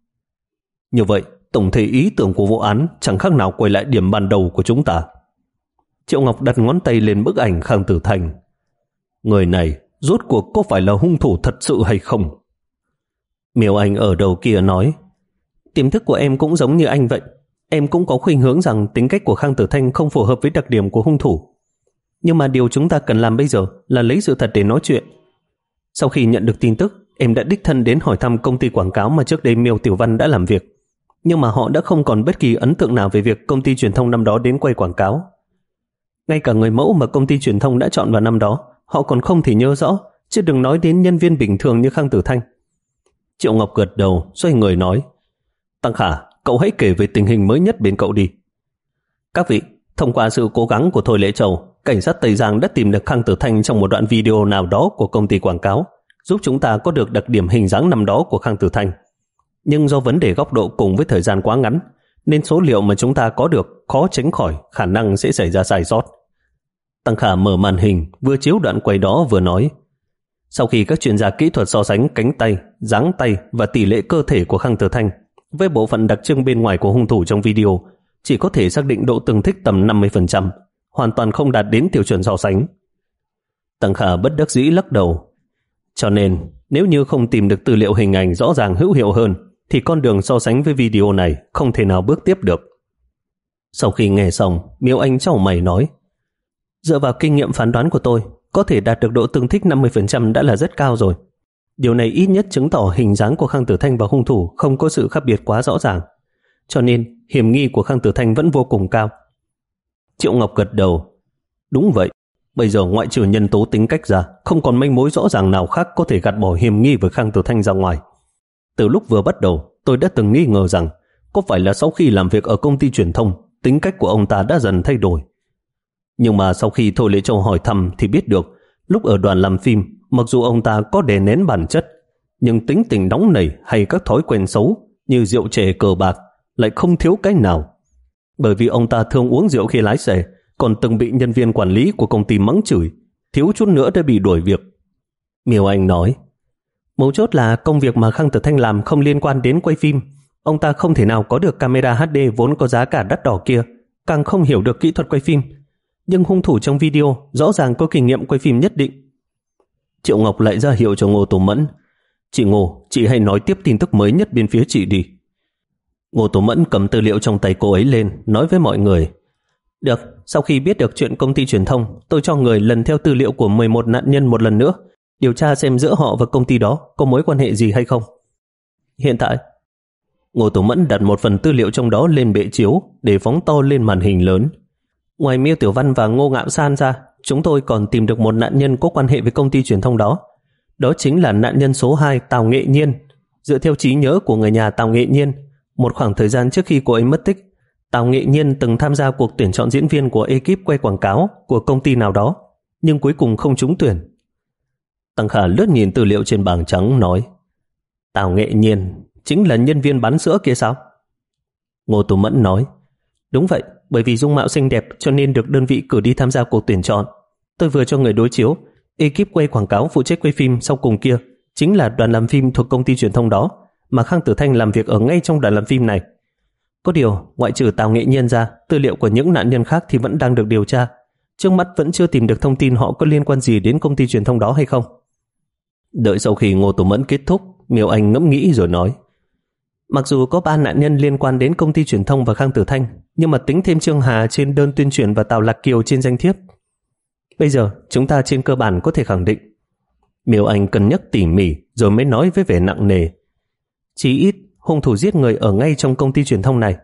Như vậy, tổng thể ý tưởng của vụ án chẳng khác nào quay lại điểm ban đầu của chúng ta. Triệu Ngọc đặt ngón tay lên bức ảnh Khang Tử Thanh. Người này rốt cuộc có phải là hung thủ thật sự hay không? Miêu Anh ở đầu kia nói, tiềm thức của em cũng giống như anh vậy. Em cũng có khuynh hướng rằng tính cách của Khang Tử Thanh không phù hợp với đặc điểm của hung thủ. Nhưng mà điều chúng ta cần làm bây giờ là lấy sự thật để nói chuyện. Sau khi nhận được tin tức, em đã đích thân đến hỏi thăm công ty quảng cáo mà trước đây Miêu Tiểu Văn đã làm việc. Nhưng mà họ đã không còn bất kỳ ấn tượng nào về việc công ty truyền thông năm đó đến quay quảng cáo. Ngay cả người mẫu mà công ty truyền thông đã chọn vào năm đó, họ còn không thể nhớ rõ, chứ đừng nói đến nhân viên bình thường như Khang Tử Thanh. Triệu Ngọc gật đầu, xoay người nói, Tăng Khả, cậu hãy kể về tình hình mới nhất bên cậu đi. Các vị, thông qua sự cố gắng của Thôi Lễ Châu, cảnh sát Tây Giang đã tìm được Khang Tử Thanh trong một đoạn video nào đó của công ty quảng cáo, giúp chúng ta có được đặc điểm hình dáng năm đó của Khang Tử Thanh. Nhưng do vấn đề góc độ cùng với thời gian quá ngắn, nên số liệu mà chúng ta có được khó tránh khỏi khả năng sẽ xảy ra sai sót. Tăng Khả mở màn hình, vừa chiếu đoạn quay đó vừa nói, sau khi các chuyên gia kỹ thuật so sánh cánh tay, dáng tay và tỷ lệ cơ thể của Khang Tử Thanh với bộ phận đặc trưng bên ngoài của hung thủ trong video, chỉ có thể xác định độ tương thích tầm năm mươi phần trăm, hoàn toàn không đạt đến tiêu chuẩn so sánh. Tăng Khả bất đắc dĩ lắc đầu. Cho nên, nếu như không tìm được tư liệu hình ảnh rõ ràng hữu hiệu hơn, thì con đường so sánh với video này không thể nào bước tiếp được. Sau khi nghe xong, Miêu Anh chau mày nói, dựa vào kinh nghiệm phán đoán của tôi, có thể đạt được độ tương thích năm mươi phần trăm đã là rất cao rồi. Điều này ít nhất chứng tỏ hình dáng của Khang Tử Thanh và hung thủ không có sự khác biệt quá rõ ràng. Cho nên, hiểm nghi của Khang Tử Thanh vẫn vô cùng cao. Triệu Ngọc gật đầu. Đúng vậy, bây giờ ngoại trừ nhân tố tính cách ra, không còn manh mối rõ ràng nào khác có thể gạt bỏ hiểm nghi với Khang Tử Thanh ra ngoài. Từ lúc vừa bắt đầu, tôi đã từng nghi ngờ rằng có phải là sau khi làm việc ở công ty truyền thông, tính cách của ông ta đã dần thay đổi. Nhưng mà sau khi Thôi Lệ Châu hỏi thăm thì biết được, lúc ở đoàn làm phim, mặc dù ông ta có đè nén bản chất, nhưng tính tình nóng nảy hay các thói quen xấu như rượu chè cờ bạc lại không thiếu cái nào. Bởi vì ông ta thường uống rượu khi lái xe, còn từng bị nhân viên quản lý của công ty mắng chửi, thiếu chút nữa đã bị đuổi việc. Miêu Anh nói, mấu chốt là công việc mà Khang Tử Thanh làm không liên quan đến quay phim. Ông ta không thể nào có được camera hát đê vốn có giá cả đắt đỏ kia, càng không hiểu được kỹ thuật quay phim. Nhưng hung thủ trong video rõ ràng có kinh nghiệm quay phim nhất định. Triệu Ngọc lại ra hiệu cho Ngô Tố Mẫn. Chị Ngô, chị hãy nói tiếp tin tức mới nhất bên phía chị đi. Ngô Tố Mẫn cầm tư liệu trong tay cô ấy lên, nói với mọi người. Được, sau khi biết được chuyện công ty truyền thông, tôi cho người lần theo tư liệu của mười một nạn nhân một lần nữa, điều tra xem giữa họ và công ty đó có mối quan hệ gì hay không. Hiện tại, Ngô Tố Mẫn đặt một phần tư liệu trong đó lên bệ chiếu để phóng to lên màn hình lớn. Ngoài Miêu Tiểu Văn và Ngô Ngạo San ra, chúng tôi còn tìm được một nạn nhân có quan hệ với công ty truyền thông đó. Đó chính là nạn nhân số hai Tào Nghệ Nhiên. Dựa theo trí nhớ của người nhà Tào Nghệ Nhiên, một khoảng thời gian trước khi cô ấy mất tích, Tào Nghệ Nhiên từng tham gia cuộc tuyển chọn diễn viên của ekip quay quảng cáo của công ty nào đó, nhưng cuối cùng không trúng tuyển. Tăng Khả lướt nhìn tư liệu trên bảng trắng nói, Tào Nghệ Nhiên chính là nhân viên bán sữa kia sao? Ngô Tú Mẫn nói, đúng vậy, bởi vì dung mạo xinh đẹp cho nên được đơn vị cử đi tham gia cuộc tuyển chọn. Tôi vừa cho người đối chiếu, ekip quay quảng cáo phụ trách quay phim sau cùng kia chính là đoàn làm phim thuộc công ty truyền thông đó, mà Khang Tử Thanh làm việc ở ngay trong đoàn làm phim này. Có điều, ngoại trừ Tào Nghệ Nhiên ra, tư liệu của những nạn nhân khác thì vẫn đang được điều tra. Trước mắt vẫn chưa tìm được thông tin họ có liên quan gì đến công ty truyền thông đó hay không. Đợi sau khi Ngô Tú Mẫn kết thúc, Miêu Anh ngẫm nghĩ rồi nói, mặc dù có ba nạn nhân liên quan đến công ty truyền thông và Khang Tử Thanh, nhưng mà tính thêm Trương Hà trên đơn tuyên truyền và Tào Lạc Kiều trên danh thiếp, bây giờ chúng ta trên cơ bản có thể khẳng định. Miêu Anh cân nhắc tỉ mỉ rồi mới nói với vẻ nặng nề, chí ít hung thủ giết người ở ngay trong công ty truyền thông này.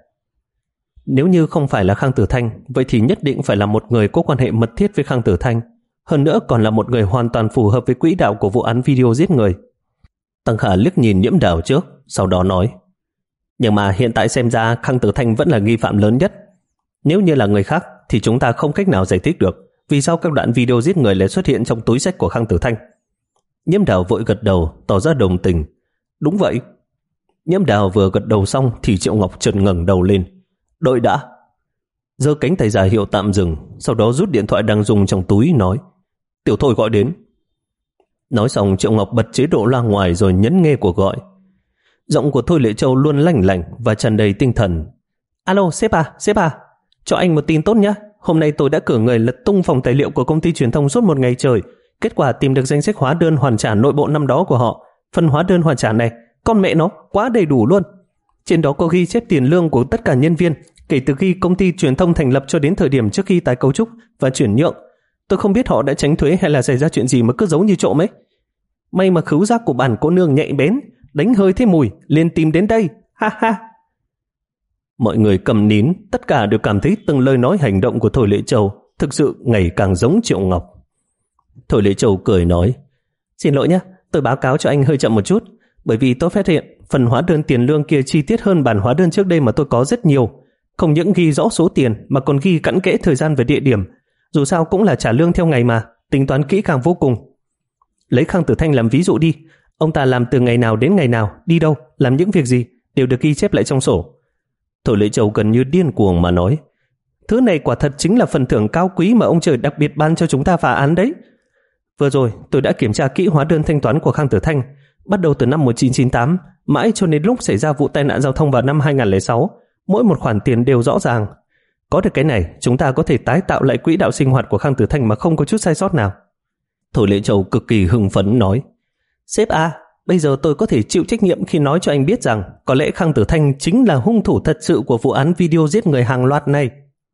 Nếu như không phải là Khang Tử Thanh, vậy thì nhất định phải là một người có quan hệ mật thiết với Khang Tử Thanh, hơn nữa còn là một người hoàn toàn phù hợp với quỹ đạo của vụ án video giết người. Tăng Khả liếc nhìn Nhiễm Đào trước, sau đó nói, nhưng mà hiện tại xem ra Khang Tử Thanh vẫn là nghi phạm lớn nhất. Nếu như là người khác thì chúng ta không cách nào giải thích được vì sao các đoạn video giết người lại xuất hiện trong túi xách của Khang Tử Thanh. Nhiễm Đào vội gật đầu, tỏ ra đồng tình. Đúng vậy. Nhiễm Đào vừa gật đầu xong thì Triệu Ngọc chợt ngẩng đầu lên. Đợi đã. Giơ cánh tay ra hiệu tạm dừng, sau đó rút điện thoại đang dùng trong túi nói, Tiểu Thôi gọi đến. Nói xong Triệu Ngọc bật chế độ loa ngoài rồi nhấn nghe cuộc gọi. Giọng của Thôi Lệ Châu luôn lành lành và tràn đầy tinh thần. Alo, sếp à, sếp à, cho anh một tin tốt nhé. Hôm nay tôi đã cử người lật tung phòng tài liệu của công ty truyền thông suốt một ngày trời. Kết quả tìm được danh sách hóa đơn hoàn trả nội bộ năm đó của họ. Phần hóa đơn hoàn trả này, con mẹ nó, quá đầy đủ luôn. Trên đó có ghi chép tiền lương của tất cả nhân viên kể từ khi công ty truyền thông thành lập cho đến thời điểm trước khi tái cấu trúc và chuyển nhượng. Tôi không biết họ đã tránh thuế hay là xảy ra chuyện gì mà cứ giấu như trộm ấy. May mà khứu giác của bản cô nương nhạy bén, đánh hơi thấy mùi, liền tìm đến đây. Ha ha. Mọi người cầm nín, tất cả đều cảm thấy từng lời nói hành động của Thôi Lệ Châu thực sự ngày càng giống Triệu Ngọc. Thôi Lệ Châu cười nói, xin lỗi nhé, tôi báo cáo cho anh hơi chậm một chút, bởi vì tôi phát hiện phần hóa đơn tiền lương kia chi tiết hơn bản hóa đơn trước đây mà tôi có rất nhiều. Không những ghi rõ số tiền mà còn ghi cặn kẽ thời gian và địa điểm. Dù sao cũng là trả lương theo ngày mà, tính toán kỹ càng vô cùng. Lấy Khang Tử Thanh làm ví dụ đi, ông ta làm từ ngày nào đến ngày nào, đi đâu, làm những việc gì, đều được ghi chép lại trong sổ. Thôi Lệ Châu gần như điên cuồng mà nói, thứ này quả thật chính là phần thưởng cao quý mà ông trời đặc biệt ban cho chúng ta phá án đấy. Vừa rồi tôi đã kiểm tra kỹ hóa đơn thanh toán của Khang Tử Thanh, bắt đầu từ năm một nghìn chín trăm chín mươi tám, mãi cho đến lúc xảy ra vụ tai nạn giao thông vào năm hai nghìn không trăm lẻ sáu, mỗi một khoản tiền đều rõ ràng. Có được cái này, chúng ta có thể tái tạo lại quỹ đạo sinh hoạt của Khang Tử Thanh mà không có chút sai sót nào. Thôi Lệ Châu cực kỳ hưng phấn nói, sếp à, bây giờ tôi có thể chịu trách nhiệm khi nói cho anh biết rằng có lẽ Khang Tử Thanh chính là hung thủ thật sự của vụ án video giết người hàng loạt này.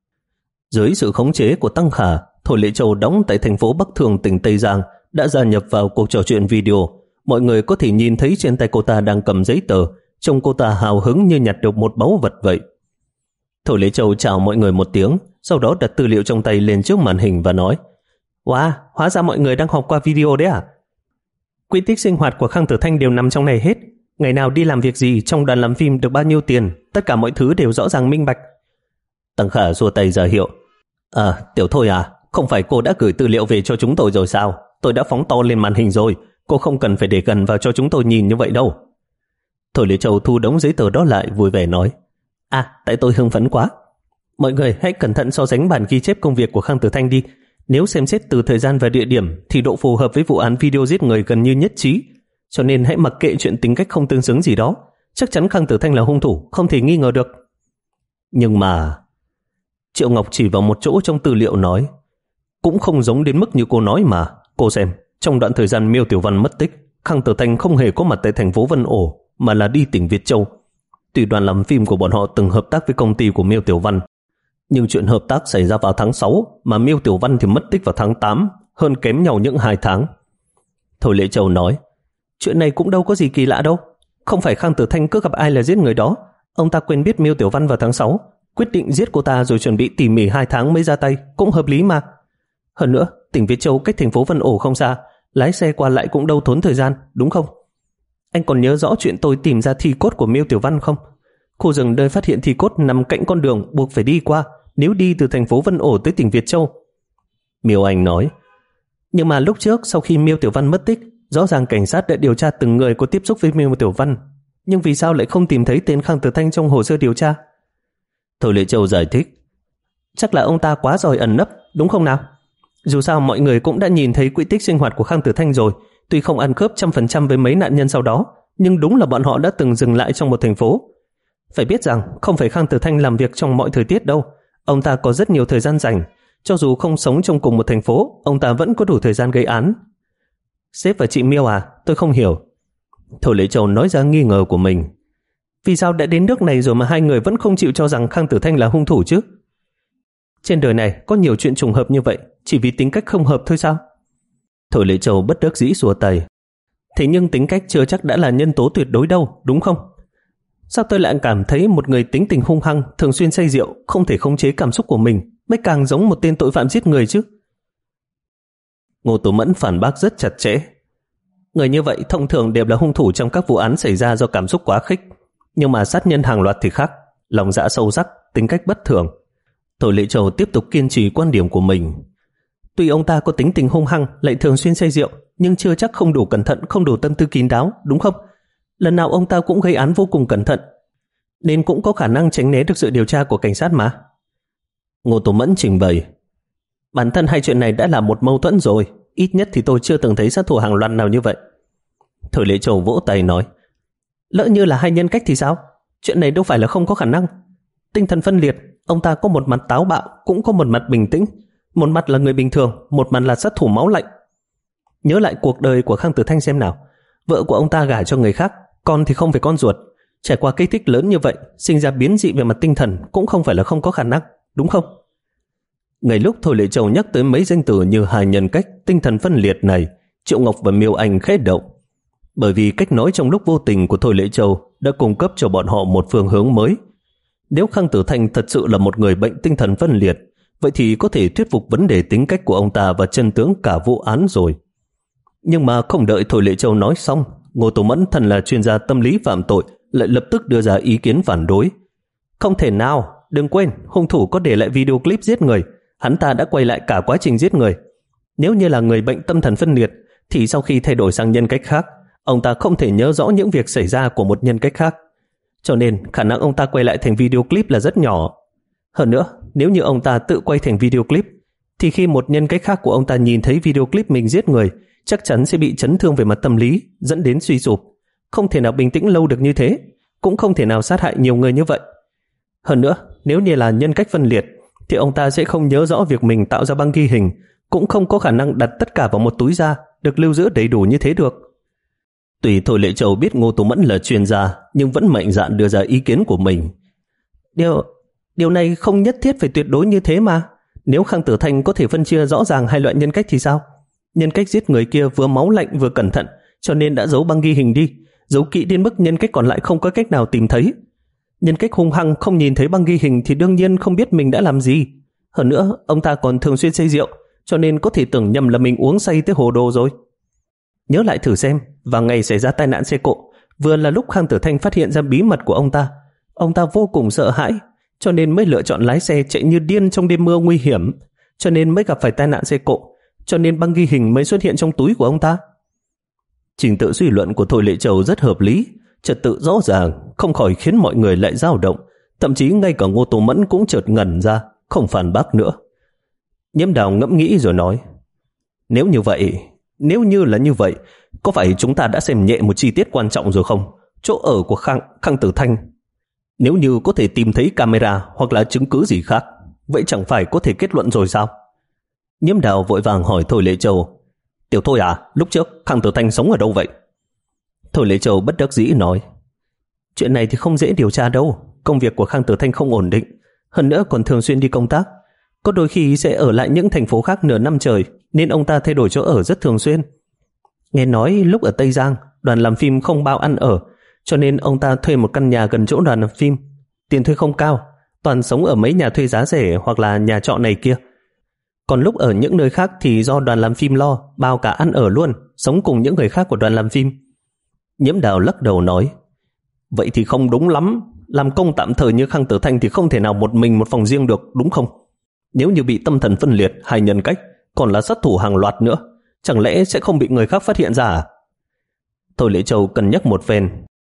Dưới sự khống chế của Tăng Khả, Thôi Lệ Châu đóng tại thành phố Bắc Thường, tỉnh Tây Giang đã gia nhập vào cuộc trò chuyện video. Mọi người có thể nhìn thấy trên tay cô ta đang cầm giấy tờ, trông cô ta hào hứng như nhặt được một báu vật vậy. Thôi Lệ Châu chào mọi người một tiếng, sau đó đặt tư liệu trong tay lên trước màn hình và nói: Wow, hóa ra mọi người đang học qua video đấy à? Quy tích sinh hoạt của Khang Tử Thanh đều nằm trong này hết. Ngày nào đi làm việc gì, trong đoàn làm phim được bao nhiêu tiền, tất cả mọi thứ đều rõ ràng minh bạch. Tăng Khả xua tay ra hiệu: À, Tiểu Thôi à, không phải cô đã gửi tư liệu về cho chúng tôi rồi sao? Tôi đã phóng to lên màn hình rồi, cô không cần phải để gần vào cho chúng tôi nhìn như vậy đâu. Thôi Lệ Châu thu đống giấy tờ đó lại, vui vẻ nói: À, tại tôi hưng phấn quá. Mọi người hãy cẩn thận so sánh bản ghi chép công việc của Khang Tử Thanh đi. Nếu xem xét từ thời gian và địa điểm thì độ phù hợp với vụ án video giết người gần như nhất trí. Cho nên hãy mặc kệ chuyện tính cách không tương xứng gì đó. Chắc chắn Khang Tử Thanh là hung thủ, không thể nghi ngờ được. Nhưng mà... Triệu Ngọc chỉ vào một chỗ trong tư liệu nói: Cũng không giống đến mức như cô nói mà. Cô xem, trong đoạn thời gian Miêu Tiểu Văn mất tích, Khang Tử Thanh không hề có mặt tại thành phố Vân Ổ, mà là đi tỉnh Việt Châu. Tuy đoàn làm phim của bọn họ từng hợp tác với công ty của Miêu Tiểu Văn, nhưng chuyện hợp tác xảy ra vào tháng sáu, mà Miêu Tiểu Văn thì mất tích vào tháng tám, hơn kém nhau những hai tháng. Thôi Lệ Châu nói: Chuyện này cũng đâu có gì kỳ lạ đâu. Không phải Khang Tử Thanh cứ gặp ai là giết người đó. Ông ta quên biết Miêu Tiểu Văn vào tháng sáu, quyết định giết cô ta rồi chuẩn bị tỉ mỉ hai tháng mới ra tay, cũng hợp lý mà. Hơn nữa, tỉnh Việt Châu cách thành phố Vân Ổ không xa, lái xe qua lại cũng đâu tốn thời gian, đúng không? Anh còn nhớ rõ chuyện tôi tìm ra thi cốt của Miêu Tiểu Văn không? Khu rừng nơi phát hiện thi cốt nằm cạnh con đường buộc phải đi qua nếu đi từ thành phố Vân Ổ tới tỉnh Việt Châu. Miêu Anh nói: Nhưng mà lúc trước sau khi Miêu Tiểu Văn mất tích, rõ ràng cảnh sát đã điều tra từng người có tiếp xúc với Miêu Tiểu Văn, nhưng vì sao lại không tìm thấy tên Khang Tử Thanh trong hồ sơ điều tra? Thôi Lệ Châu giải thích: Chắc là ông ta quá giỏi ẩn nấp, đúng không nào? Dù sao mọi người cũng đã nhìn thấy quỹ tích sinh hoạt của Khang Tử Thanh rồi. Tuy không ăn khớp trăm phần trăm với mấy nạn nhân sau đó, nhưng đúng là bọn họ đã từng dừng lại trong một thành phố. Phải biết rằng không phải Khang Tử Thanh làm việc trong mọi thời tiết đâu. Ông ta có rất nhiều thời gian rảnh. Cho dù không sống trong cùng một thành phố, ông ta vẫn có đủ thời gian gây án. Sếp và chị Miêu à, tôi không hiểu. Thôi Lệ Châu nói ra nghi ngờ của mình. Vì sao đã đến nước này rồi mà hai người vẫn không chịu cho rằng Khang Tử Thanh là hung thủ chứ? Trên đời này có nhiều chuyện trùng hợp như vậy, chỉ vì tính cách không hợp thôi sao? Thôi Lệ Châu bất đắc dĩ xua tay. Thế nhưng tính cách chưa chắc đã là nhân tố tuyệt đối đâu, đúng không? Sao tôi lại cảm thấy một người tính tình hung hăng, thường xuyên say rượu, không thể khống chế cảm xúc của mình, mới càng giống một tên tội phạm giết người chứ? Ngô Tố Mẫn phản bác rất chặt chẽ. Người như vậy thông thường đều là hung thủ trong các vụ án xảy ra do cảm xúc quá khích. Nhưng mà sát nhân hàng loạt thì khác, lòng dạ sâu sắc, tính cách bất thường. Thôi Lệ Châu tiếp tục kiên trì quan điểm của mình. Tuy ông ta có tính tình hung hăng, lại thường xuyên say rượu, nhưng chưa chắc không đủ cẩn thận, không đủ tâm tư kín đáo, đúng không? Lần nào ông ta cũng gây án vô cùng cẩn thận, nên cũng có khả năng tránh né được sự điều tra của cảnh sát mà. Ngô Tố Mẫn trình bày. Bản thân hai chuyện này đã là một mâu thuẫn rồi, ít nhất thì tôi chưa từng thấy sát thủ hàng loạt nào như vậy. Thôi Lệ Châu vỗ tay nói: Lỡ như là hai nhân cách thì sao? Chuyện này đâu phải là không có khả năng. Tinh thần phân liệt, ông ta có một mặt táo bạo, cũng có một mặt bình tĩnh. Một mặt là người bình thường, một mặt là sát thủ máu lạnh. Nhớ lại cuộc đời của Khang Tử Thanh xem nào. Vợ của ông ta gả cho người khác, con thì không phải con ruột. Trải qua kích thích lớn như vậy, sinh ra biến dị về mặt tinh thần cũng không phải là không có khả năng, đúng không? Ngay lúc Thôi Lệ Châu nhắc tới mấy danh từ như hai nhân cách, tinh thần phân liệt này, Triệu Ngọc và Miêu Anh khẽ động. Bởi vì cách nói trong lúc vô tình của Thôi Lệ Châu đã cung cấp cho bọn họ một phương hướng mới. Nếu Khang Tử Thanh thật sự là một người bệnh tinh thần phân liệt, vậy thì có thể thuyết phục vấn đề tính cách của ông ta và chân tướng cả vụ án rồi. Nhưng mà không đợi Thôi Lệ Châu nói xong, Ngô Tố Mẫn thân là chuyên gia tâm lý phạm tội lại lập tức đưa ra ý kiến phản đối. Không thể nào, đừng quên, hung thủ có để lại video clip giết người, hắn ta đã quay lại cả quá trình giết người. Nếu như là người bệnh tâm thần phân liệt, thì sau khi thay đổi sang nhân cách khác, ông ta không thể nhớ rõ những việc xảy ra của một nhân cách khác. Cho nên khả năng ông ta quay lại thành video clip là rất nhỏ. Hơn nữa, nếu như ông ta tự quay thành video clip, thì khi một nhân cách khác của ông ta nhìn thấy video clip mình giết người, chắc chắn sẽ bị chấn thương về mặt tâm lý, dẫn đến suy sụp. Không thể nào bình tĩnh lâu được như thế, cũng không thể nào sát hại nhiều người như vậy. Hơn nữa, nếu như là nhân cách phân liệt, thì ông ta sẽ không nhớ rõ việc mình tạo ra băng ghi hình, cũng không có khả năng đặt tất cả vào một túi da, được lưu giữ đầy đủ như thế được. Tuy Thôi Lệ Châu biết Ngô Tố Mẫn là chuyên gia, nhưng vẫn mạnh dạn đưa ra ý kiến của mình. Điều, điều này không nhất thiết phải tuyệt đối như thế mà. Nếu Khang Tử Thanh có thể phân chia rõ ràng hai loại nhân cách thì sao? Nhân cách giết người kia vừa máu lạnh vừa cẩn thận, cho nên đã giấu băng ghi hình đi, giấu kỹ đến mức nhân cách còn lại không có cách nào tìm thấy. Nhân cách hung hăng không nhìn thấy băng ghi hình thì đương nhiên không biết mình đã làm gì. Hơn nữa, ông ta còn thường xuyên say rượu, cho nên có thể tưởng nhầm là mình uống say tới hồ đồ rồi. Nhớ lại thử xem, vào ngày xảy ra tai nạn xe cộ, vừa là lúc Khang Tử Thanh phát hiện ra bí mật của ông ta. Ông ta vô cùng sợ hãi, cho nên mới lựa chọn lái xe chạy như điên trong đêm mưa nguy hiểm, cho nên mới gặp phải tai nạn xe cộ, cho nên băng ghi hình mới xuất hiện trong túi của ông ta. Trình tự suy luận của Thôi Lệ Châu rất hợp lý, trật tự rõ ràng, không khỏi khiến mọi người lại dao động, thậm chí ngay cả Ngô Tố Mẫn cũng chợt ngẩn ra, không phản bác nữa. Nhiễm Đào ngẫm nghĩ rồi nói, nếu như vậy, nếu như là như vậy, có phải chúng ta đã xem nhẹ một chi tiết quan trọng rồi không? Chỗ ở của Khang, Khang Tử Thanh. Nếu như có thể tìm thấy camera hoặc là chứng cứ gì khác, vậy chẳng phải có thể kết luận rồi sao? Nhiễm Đào vội vàng hỏi Thôi Lệ Châu, Tiểu Thôi à, lúc trước Khang Tử Thanh sống ở đâu vậy? Thôi Lệ Châu bất đắc dĩ nói, chuyện này thì không dễ điều tra đâu, công việc của Khang Tử Thanh không ổn định, hơn nữa còn thường xuyên đi công tác, có đôi khi sẽ ở lại những thành phố khác nửa năm trời, nên ông ta thay đổi chỗ ở rất thường xuyên. Nghe nói lúc ở Tây Giang, đoàn làm phim không bao ăn ở, cho nên ông ta thuê một căn nhà gần chỗ đoàn làm phim. Tiền thuê không cao, toàn sống ở mấy nhà thuê giá rẻ hoặc là nhà trọ này kia. Còn lúc ở những nơi khác thì do đoàn làm phim lo, bao cả ăn ở luôn, sống cùng những người khác của đoàn làm phim. Nhiễm Đào lắc đầu nói, vậy thì không đúng lắm, làm công tạm thời như Khang Tử Thanh thì không thể nào một mình một phòng riêng được, đúng không? Nếu như bị tâm thần phân liệt, hai nhân cách, còn là sát thủ hàng loạt nữa, chẳng lẽ sẽ không bị người khác phát hiện ra à? Thôi Lệ Châu cân nhắc một phen.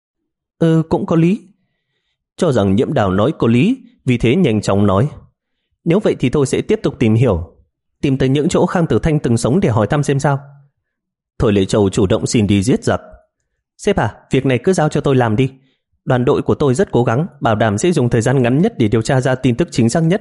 Ừ, cũng có lý. Cho rằng Nhiễm Đào nói có lý, vì thế nhanh chóng nói, nếu vậy thì tôi sẽ tiếp tục tìm hiểu, tìm tới những chỗ Khang Tử Thanh từng sống để hỏi thăm xem sao. Thôi Lệ Châu chủ động xin đi giết giặc. Sếp à, việc này cứ giao cho tôi làm đi. Đoàn đội của tôi rất cố gắng, bảo đảm sẽ dùng thời gian ngắn nhất để điều tra ra tin tức chính xác nhất.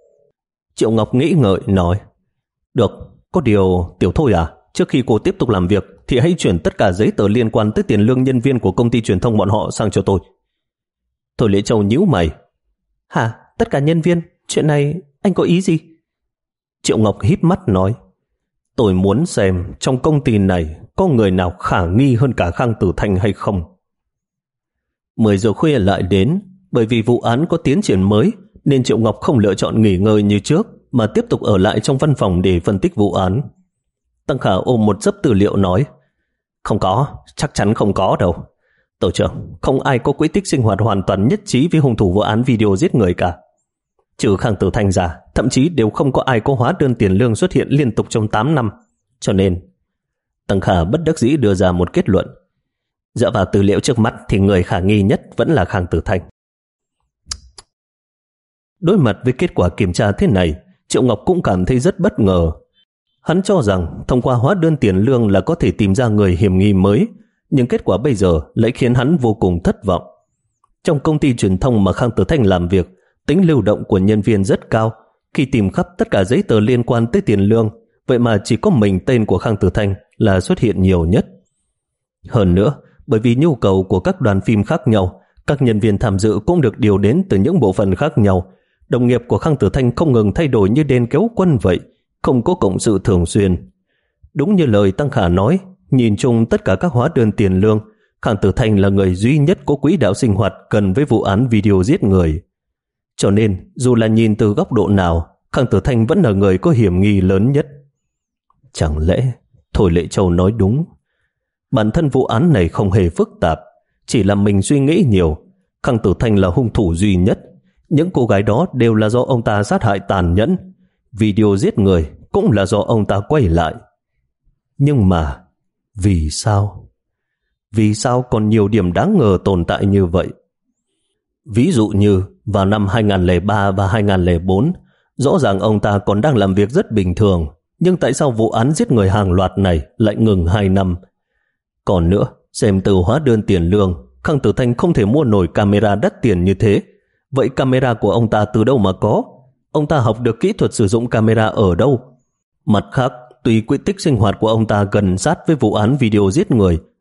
Triệu Ngọc nghĩ ngợi nói, được, có điều Tiểu Thôi à, trước khi cô tiếp tục làm việc thì hãy chuyển tất cả giấy tờ liên quan tới tiền lương nhân viên của công ty truyền thông bọn họ sang cho tôi. Thôi Lệ Châu nhíu mày. Hả, tất cả nhân viên? Chuyện này anh có ý gì? Triệu Ngọc híp mắt nói, tôi muốn xem trong công ty này có người nào khả nghi hơn cả Khang Tử Thanh hay không. Mười giờ khuya lại đến, bởi vì vụ án có tiến triển mới nên Triệu Ngọc không lựa chọn nghỉ ngơi như trước mà tiếp tục ở lại trong văn phòng để phân tích vụ án. Tăng Khả ôm một xấp tư liệu nói, không có, chắc chắn không có đâu. Tổ trưởng, không ai có quỹ tích sinh hoạt hoàn toàn nhất trí với hung thủ vụ án video giết người cả. Trừ Khang Tử Thanh ra, thậm chí đều không có ai có hóa đơn tiền lương xuất hiện liên tục trong tám năm. Cho nên, Tăng Khả bất đắc dĩ đưa ra một kết luận. Dựa vào tư liệu trước mắt thì người khả nghi nhất vẫn là Khang Tử Thanh. Đối mặt với kết quả kiểm tra thế này, Triệu Ngọc cũng cảm thấy rất bất ngờ. Hắn cho rằng thông qua hóa đơn tiền lương là có thể tìm ra người hiểm nghi mới, nhưng kết quả bây giờ lại khiến hắn vô cùng thất vọng. Trong công ty truyền thông mà Khang Tử Thanh làm việc, tính lưu động của nhân viên rất cao. Khi tìm khắp tất cả giấy tờ liên quan tới tiền lương, vậy mà chỉ có mình tên của Khang Tử Thanh là xuất hiện nhiều nhất. Hơn nữa, bởi vì nhu cầu của các đoàn phim khác nhau, các nhân viên tham dự cũng được điều đến từ những bộ phận khác nhau. Đồng nghiệp của Khang Tử Thanh không ngừng thay đổi như đèn kéo quân vậy, không có cộng sự thường xuyên. Đúng như lời Tăng Khả nói, nhìn chung tất cả các hóa đơn tiền lương, Khang Tử Thanh là người duy nhất có quỹ đạo sinh hoạt gần với vụ án video giết người. Cho nên, dù là nhìn từ góc độ nào, Khang Tử Thanh vẫn là người có hiểm nghi lớn nhất. Chẳng lẽ Thôi Lệ Châu nói đúng? Bản thân vụ án này không hề phức tạp, chỉ là mình suy nghĩ nhiều. Khang Tử Thanh là hung thủ duy nhất. Những cô gái đó đều là do ông ta sát hại tàn nhẫn. Video giết người cũng là do ông ta quay lại. Nhưng mà, vì sao? Vì sao còn nhiều điểm đáng ngờ tồn tại như vậy? Ví dụ như vào năm hai không không ba và hai không không bốn, rõ ràng ông ta còn đang làm việc rất bình thường, nhưng tại sao vụ án giết người hàng loạt này lại ngừng hai năm? Còn nữa, xem từ hóa đơn tiền lương, Khang Tử Thanh không thể mua nổi camera đắt tiền như thế. Vậy camera của ông ta từ đâu mà có? Ông ta học được kỹ thuật sử dụng camera ở đâu? Mặt khác, tùy quỹ tích sinh hoạt của ông ta gần sát với vụ án video giết người,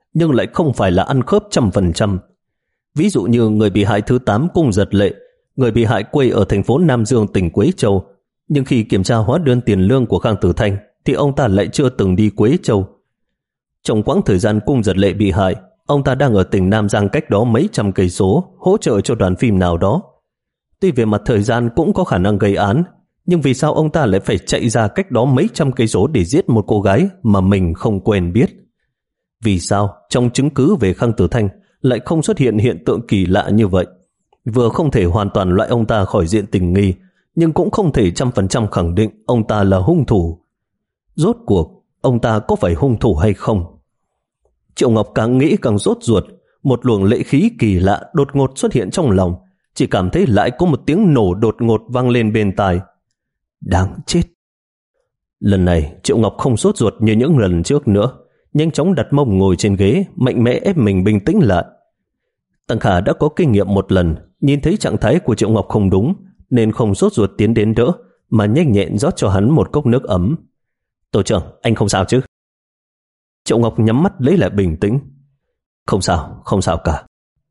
nhưng lại không phải là ăn khớp trăm phần trăm. Ví dụ như người bị hại thứ tám Cung Giật Lệ, người bị hại quê ở thành phố Nam Dương, tỉnh Quế Châu, nhưng khi kiểm tra hóa đơn tiền lương của Khang Tử Thanh thì ông ta lại chưa từng đi Quế Châu. Trong quãng thời gian Cung Giật Lệ bị hại, ông ta đang ở tỉnh Nam Giang cách đó mấy trăm cây số hỗ trợ cho đoàn phim nào đó. Tuy về mặt thời gian cũng có khả năng gây án, nhưng vì sao ông ta lại phải chạy ra cách đó mấy trăm cây số để giết một cô gái mà mình không quen biết? Vì sao trong chứng cứ về Khang Tử Thanh lại không xuất hiện hiện tượng kỳ lạ như vậy? Vừa không thể hoàn toàn loại ông ta khỏi diện tình nghi, nhưng cũng không thể trăm phần trăm khẳng định ông ta là hung thủ. Rốt cuộc, ông ta có phải hung thủ hay không? Triệu Ngọc càng nghĩ càng rốt ruột, một luồng lệ khí kỳ lạ đột ngột xuất hiện trong lòng, chỉ cảm thấy lại có một tiếng nổ đột ngột vang lên bên tai. Đáng chết! Lần này Triệu Ngọc không sốt ruột như những lần trước nữa, nhanh chóng đặt mông ngồi trên ghế, mạnh mẽ ép mình bình tĩnh lại. Tăng Khả đã có kinh nghiệm một lần, nhìn thấy trạng thái của Triệu Ngọc không đúng, nên không sốt ruột tiến đến đỡ, mà nhanh nhẹn rót cho hắn một cốc nước ấm. Tổ trưởng, anh không sao chứ? Triệu Ngọc nhắm mắt lấy lại bình tĩnh. Không sao, không sao cả.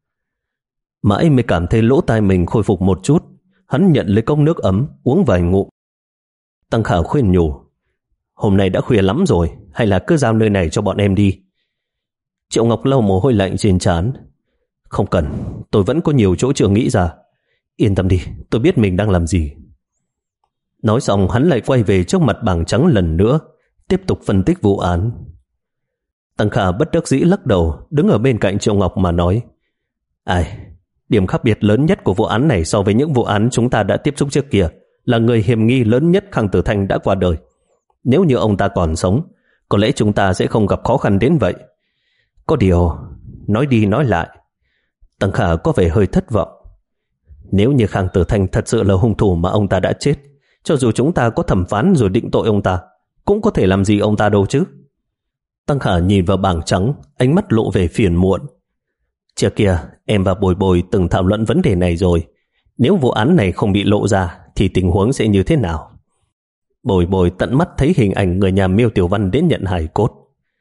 Mãi mới cảm thấy lỗ tai mình khôi phục một chút, hắn nhận lấy cốc nước ấm, uống vài ngụm. Tăng Khả khuyên nhủ, hôm nay đã khuya lắm rồi, hay là cứ giao nơi này cho bọn em đi. Triệu Ngọc lau mồ hôi lạnh trên trán. Không cần, tôi vẫn có nhiều chỗ chưa nghĩ ra. Yên tâm đi, tôi biết mình đang làm gì. Nói xong hắn lại quay về trước mặt bảng trắng lần nữa, tiếp tục phân tích vụ án. Tăng Khả bất đắc dĩ lắc đầu, đứng ở bên cạnh Triệu Ngọc mà nói, ai, điểm khác biệt lớn nhất của vụ án này so với những vụ án chúng ta đã tiếp xúc trước kia là người hiểm nghi lớn nhất Khang Tử Thanh đã qua đời. Nếu như ông ta còn sống, có lẽ chúng ta sẽ không gặp khó khăn đến vậy. Có điều, nói đi nói lại, Tăng Khả có vẻ hơi thất vọng. Nếu như Khang Tử Thanh thật sự là hung thủ mà ông ta đã chết, cho dù chúng ta có thẩm phán rồi định tội ông ta, cũng có thể làm gì ông ta đâu chứ. Tăng Khả nhìn vào bảng trắng, ánh mắt lộ vẻ phiền muộn. Trước kia, em và Bồi Bồi từng thảo luận vấn đề này rồi. Nếu vụ án này không bị lộ ra, thì tình huống sẽ như thế nào? Bồi Bồi tận mắt thấy hình ảnh người nhà Miêu Tiểu Văn đến nhận hài cốt.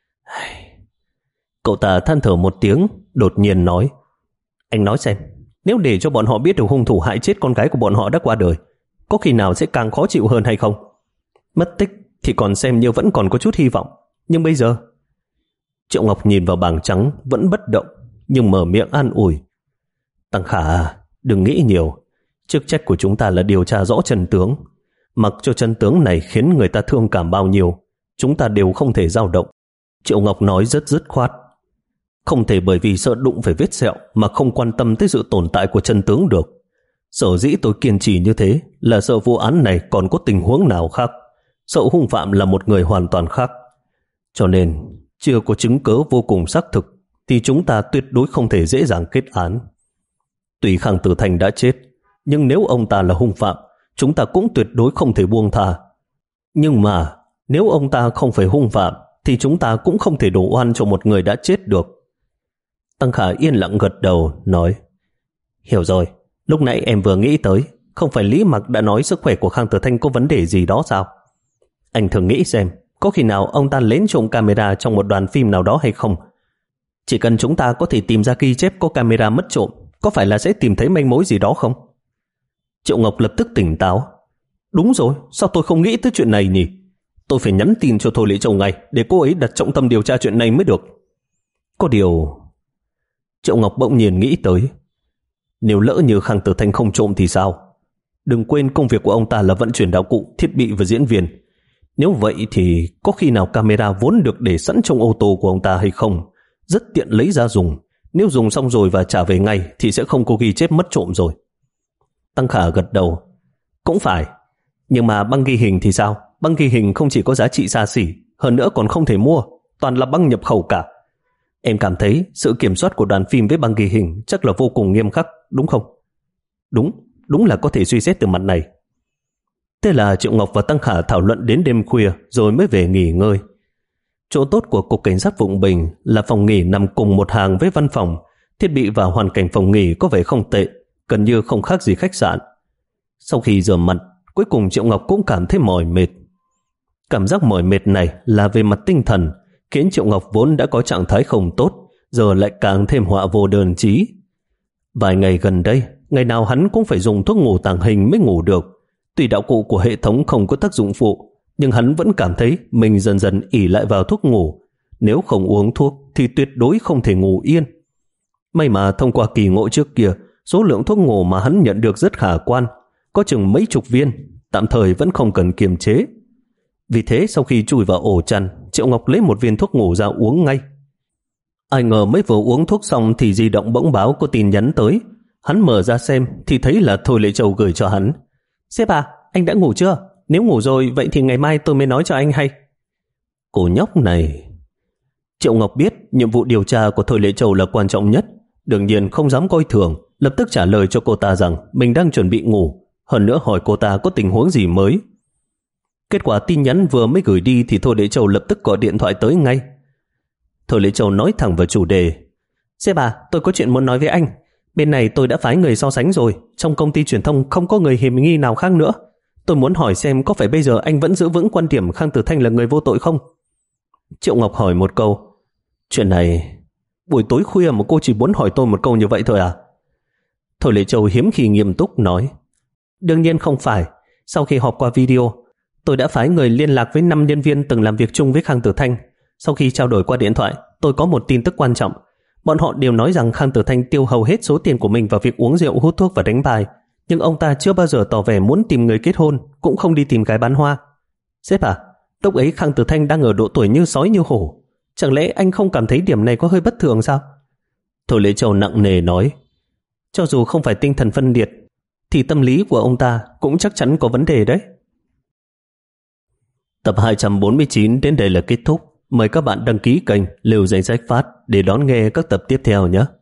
Cậu ta than thở một tiếng, đột nhiên nói, anh nói xem, nếu để cho bọn họ biết được hung thủ hại chết con gái của bọn họ đã qua đời, có khi nào sẽ càng khó chịu hơn hay không? Mất tích thì còn xem như vẫn còn có chút hy vọng, nhưng bây giờ... Triệu Ngọc nhìn vào bảng trắng vẫn bất động, nhưng mở miệng an ủi. Tăng Khả, đừng nghĩ nhiều. Chức trách của chúng ta là điều tra rõ chân tướng. Mặc cho chân tướng này khiến người ta thương cảm bao nhiêu, chúng ta đều không thể dao động. Triệu Ngọc nói rất dứt khoát. Không thể bởi vì sợ đụng phải vết sẹo mà không quan tâm tới sự tồn tại của chân tướng được. Sở dĩ tôi kiên trì như thế là sợ vụ án này còn có tình huống nào khác, sợ hung phạm là một người hoàn toàn khác. Cho nên chưa có chứng cớ vô cùng xác thực thì chúng ta tuyệt đối không thể dễ dàng kết án. Tuy Khang Tử Thanh đã chết, nhưng nếu ông ta là hung phạm, chúng ta cũng tuyệt đối không thể buông tha. Nhưng mà nếu ông ta không phải hung phạm thì chúng ta cũng không thể đổ oan cho một người đã chết được. Tăng Khả yên lặng gật đầu, nói, hiểu rồi, lúc nãy em vừa nghĩ tới, không phải Lý Mặc đã nói sức khỏe của Khang Tử Thanh có vấn đề gì đó sao? Anh thử nghĩ xem, có khi nào ông ta lén trộm camera trong một đoàn phim nào đó hay không? Chỉ cần chúng ta có thể tìm ra ghi chép có camera mất trộm, có phải là sẽ tìm thấy manh mối gì đó không? Triệu Ngọc lập tức tỉnh táo. Đúng rồi, sao tôi không nghĩ tới chuyện này nhỉ? Tôi phải nhắn tin cho Thôi Lễ Châu ngay để cô ấy đặt trọng tâm điều tra chuyện này mới được. Có điều... Triệu Ngọc bỗng nhiên nghĩ tới, nếu lỡ như Khang Tử Thanh không trộm thì sao? Đừng quên công việc của ông ta là vận chuyển đạo cụ, thiết bị và diễn viên. Nếu vậy thì có khi nào camera vốn được để sẵn trong ô tô của ông ta hay không? Rất tiện lấy ra dùng. Nếu dùng xong rồi và trả về ngay thì sẽ không có ghi chép mất trộm rồi. Tăng Khả gật đầu. Cũng phải. Nhưng mà băng ghi hình thì sao? Băng ghi hình không chỉ có giá trị xa xỉ, hơn nữa còn không thể mua, toàn là băng nhập khẩu cả. Em cảm thấy sự kiểm soát của đoàn phim với băng ghi hình chắc là vô cùng nghiêm khắc, đúng không? Đúng, đúng là có thể suy xét từ mặt này. Thế là Triệu Ngọc và Tăng Khả thảo luận đến đêm khuya rồi mới về nghỉ ngơi. Chỗ tốt của Cục Cảnh sát Vụng Bình là phòng nghỉ nằm cùng một hàng với văn phòng, thiết bị và hoàn cảnh phòng nghỉ có vẻ không tệ, gần như không khác gì khách sạn. Sau khi rửa mặt, cuối cùng Triệu Ngọc cũng cảm thấy mỏi mệt. Cảm giác mỏi mệt này là về mặt tinh thần, khiến Triệu Ngọc vốn đã có trạng thái không tốt, giờ lại càng thêm họa vô đơn chí. Vài ngày gần đây, ngày nào hắn cũng phải dùng thuốc ngủ tàng hình mới ngủ được. Tuy đạo cụ của hệ thống không có tác dụng phụ, nhưng hắn vẫn cảm thấy mình dần dần ỷ lại vào thuốc ngủ. Nếu không uống thuốc thì tuyệt đối không thể ngủ yên. May mà thông qua kỳ ngộ trước kia, số lượng thuốc ngủ mà hắn nhận được rất khả quan, có chừng mấy chục viên, tạm thời vẫn không cần kiềm chế. Vì thế sau khi chui vào ổ chăn, Triệu Ngọc lấy một viên thuốc ngủ ra uống ngay. Ai ngờ mới vừa uống thuốc xong thì di động bỗng báo có tin nhắn tới. Hắn mở ra xem thì thấy là Thôi Lệ Châu gửi cho hắn. Sếp à, anh đã ngủ chưa? Nếu ngủ rồi vậy thì ngày mai tôi mới nói cho anh hay. Cô nhóc này. Triệu Ngọc biết nhiệm vụ điều tra của Thôi Lệ Châu là quan trọng nhất, đương nhiên không dám coi thường, lập tức trả lời cho cô ta rằng mình đang chuẩn bị ngủ, hơn nữa hỏi cô ta có tình huống gì mới. Kết quả tin nhắn vừa mới gửi đi thì Thôi Lệ Châu lập tức gọi điện thoại tới ngay. Thôi Lệ Châu nói thẳng vào chủ đề. Sếp à, tôi có chuyện muốn nói với anh. Bên này tôi đã phái người so sánh rồi, trong công ty truyền thông không có người hiểm nghi nào khác nữa. Tôi muốn hỏi xem có phải bây giờ anh vẫn giữ vững quan điểm Khang Tử Thanh là người vô tội không? Triệu Ngọc hỏi một câu. Chuyện này, buổi tối khuya mà cô chỉ muốn hỏi tôi một câu như vậy thôi à? Thôi Lệ Châu hiếm khi nghiêm túc nói. Đương nhiên không phải. Sau khi họp qua video, tôi đã phái người liên lạc với năm nhân viên từng làm việc chung với Khang Tử Thanh. Sau khi trao đổi qua điện thoại, tôi có một tin tức quan trọng. Bọn họ đều nói rằng Khang Tử Thanh tiêu hầu hết số tiền của mình vào việc uống rượu, hút thuốc và đánh bài. Nhưng ông ta chưa bao giờ tỏ vẻ muốn tìm người kết hôn, cũng không đi tìm gái bán hoa. Sếp à, lúc ấy Khang Tử Thanh đang ở độ tuổi như sói như hổ. Chẳng lẽ anh không cảm thấy điểm này có hơi bất thường sao? Thôi Lệ Châu nặng nề nói. Cho dù không phải tinh thần phân liệt, thì tâm lý của ông ta cũng chắc chắn có vấn đề đấy. Tập hai trăm bốn mươi chín đến đây là kết thúc. Mời các bạn đăng ký kênh Lưu Danh Sách Phát để đón nghe các tập tiếp theo nhé.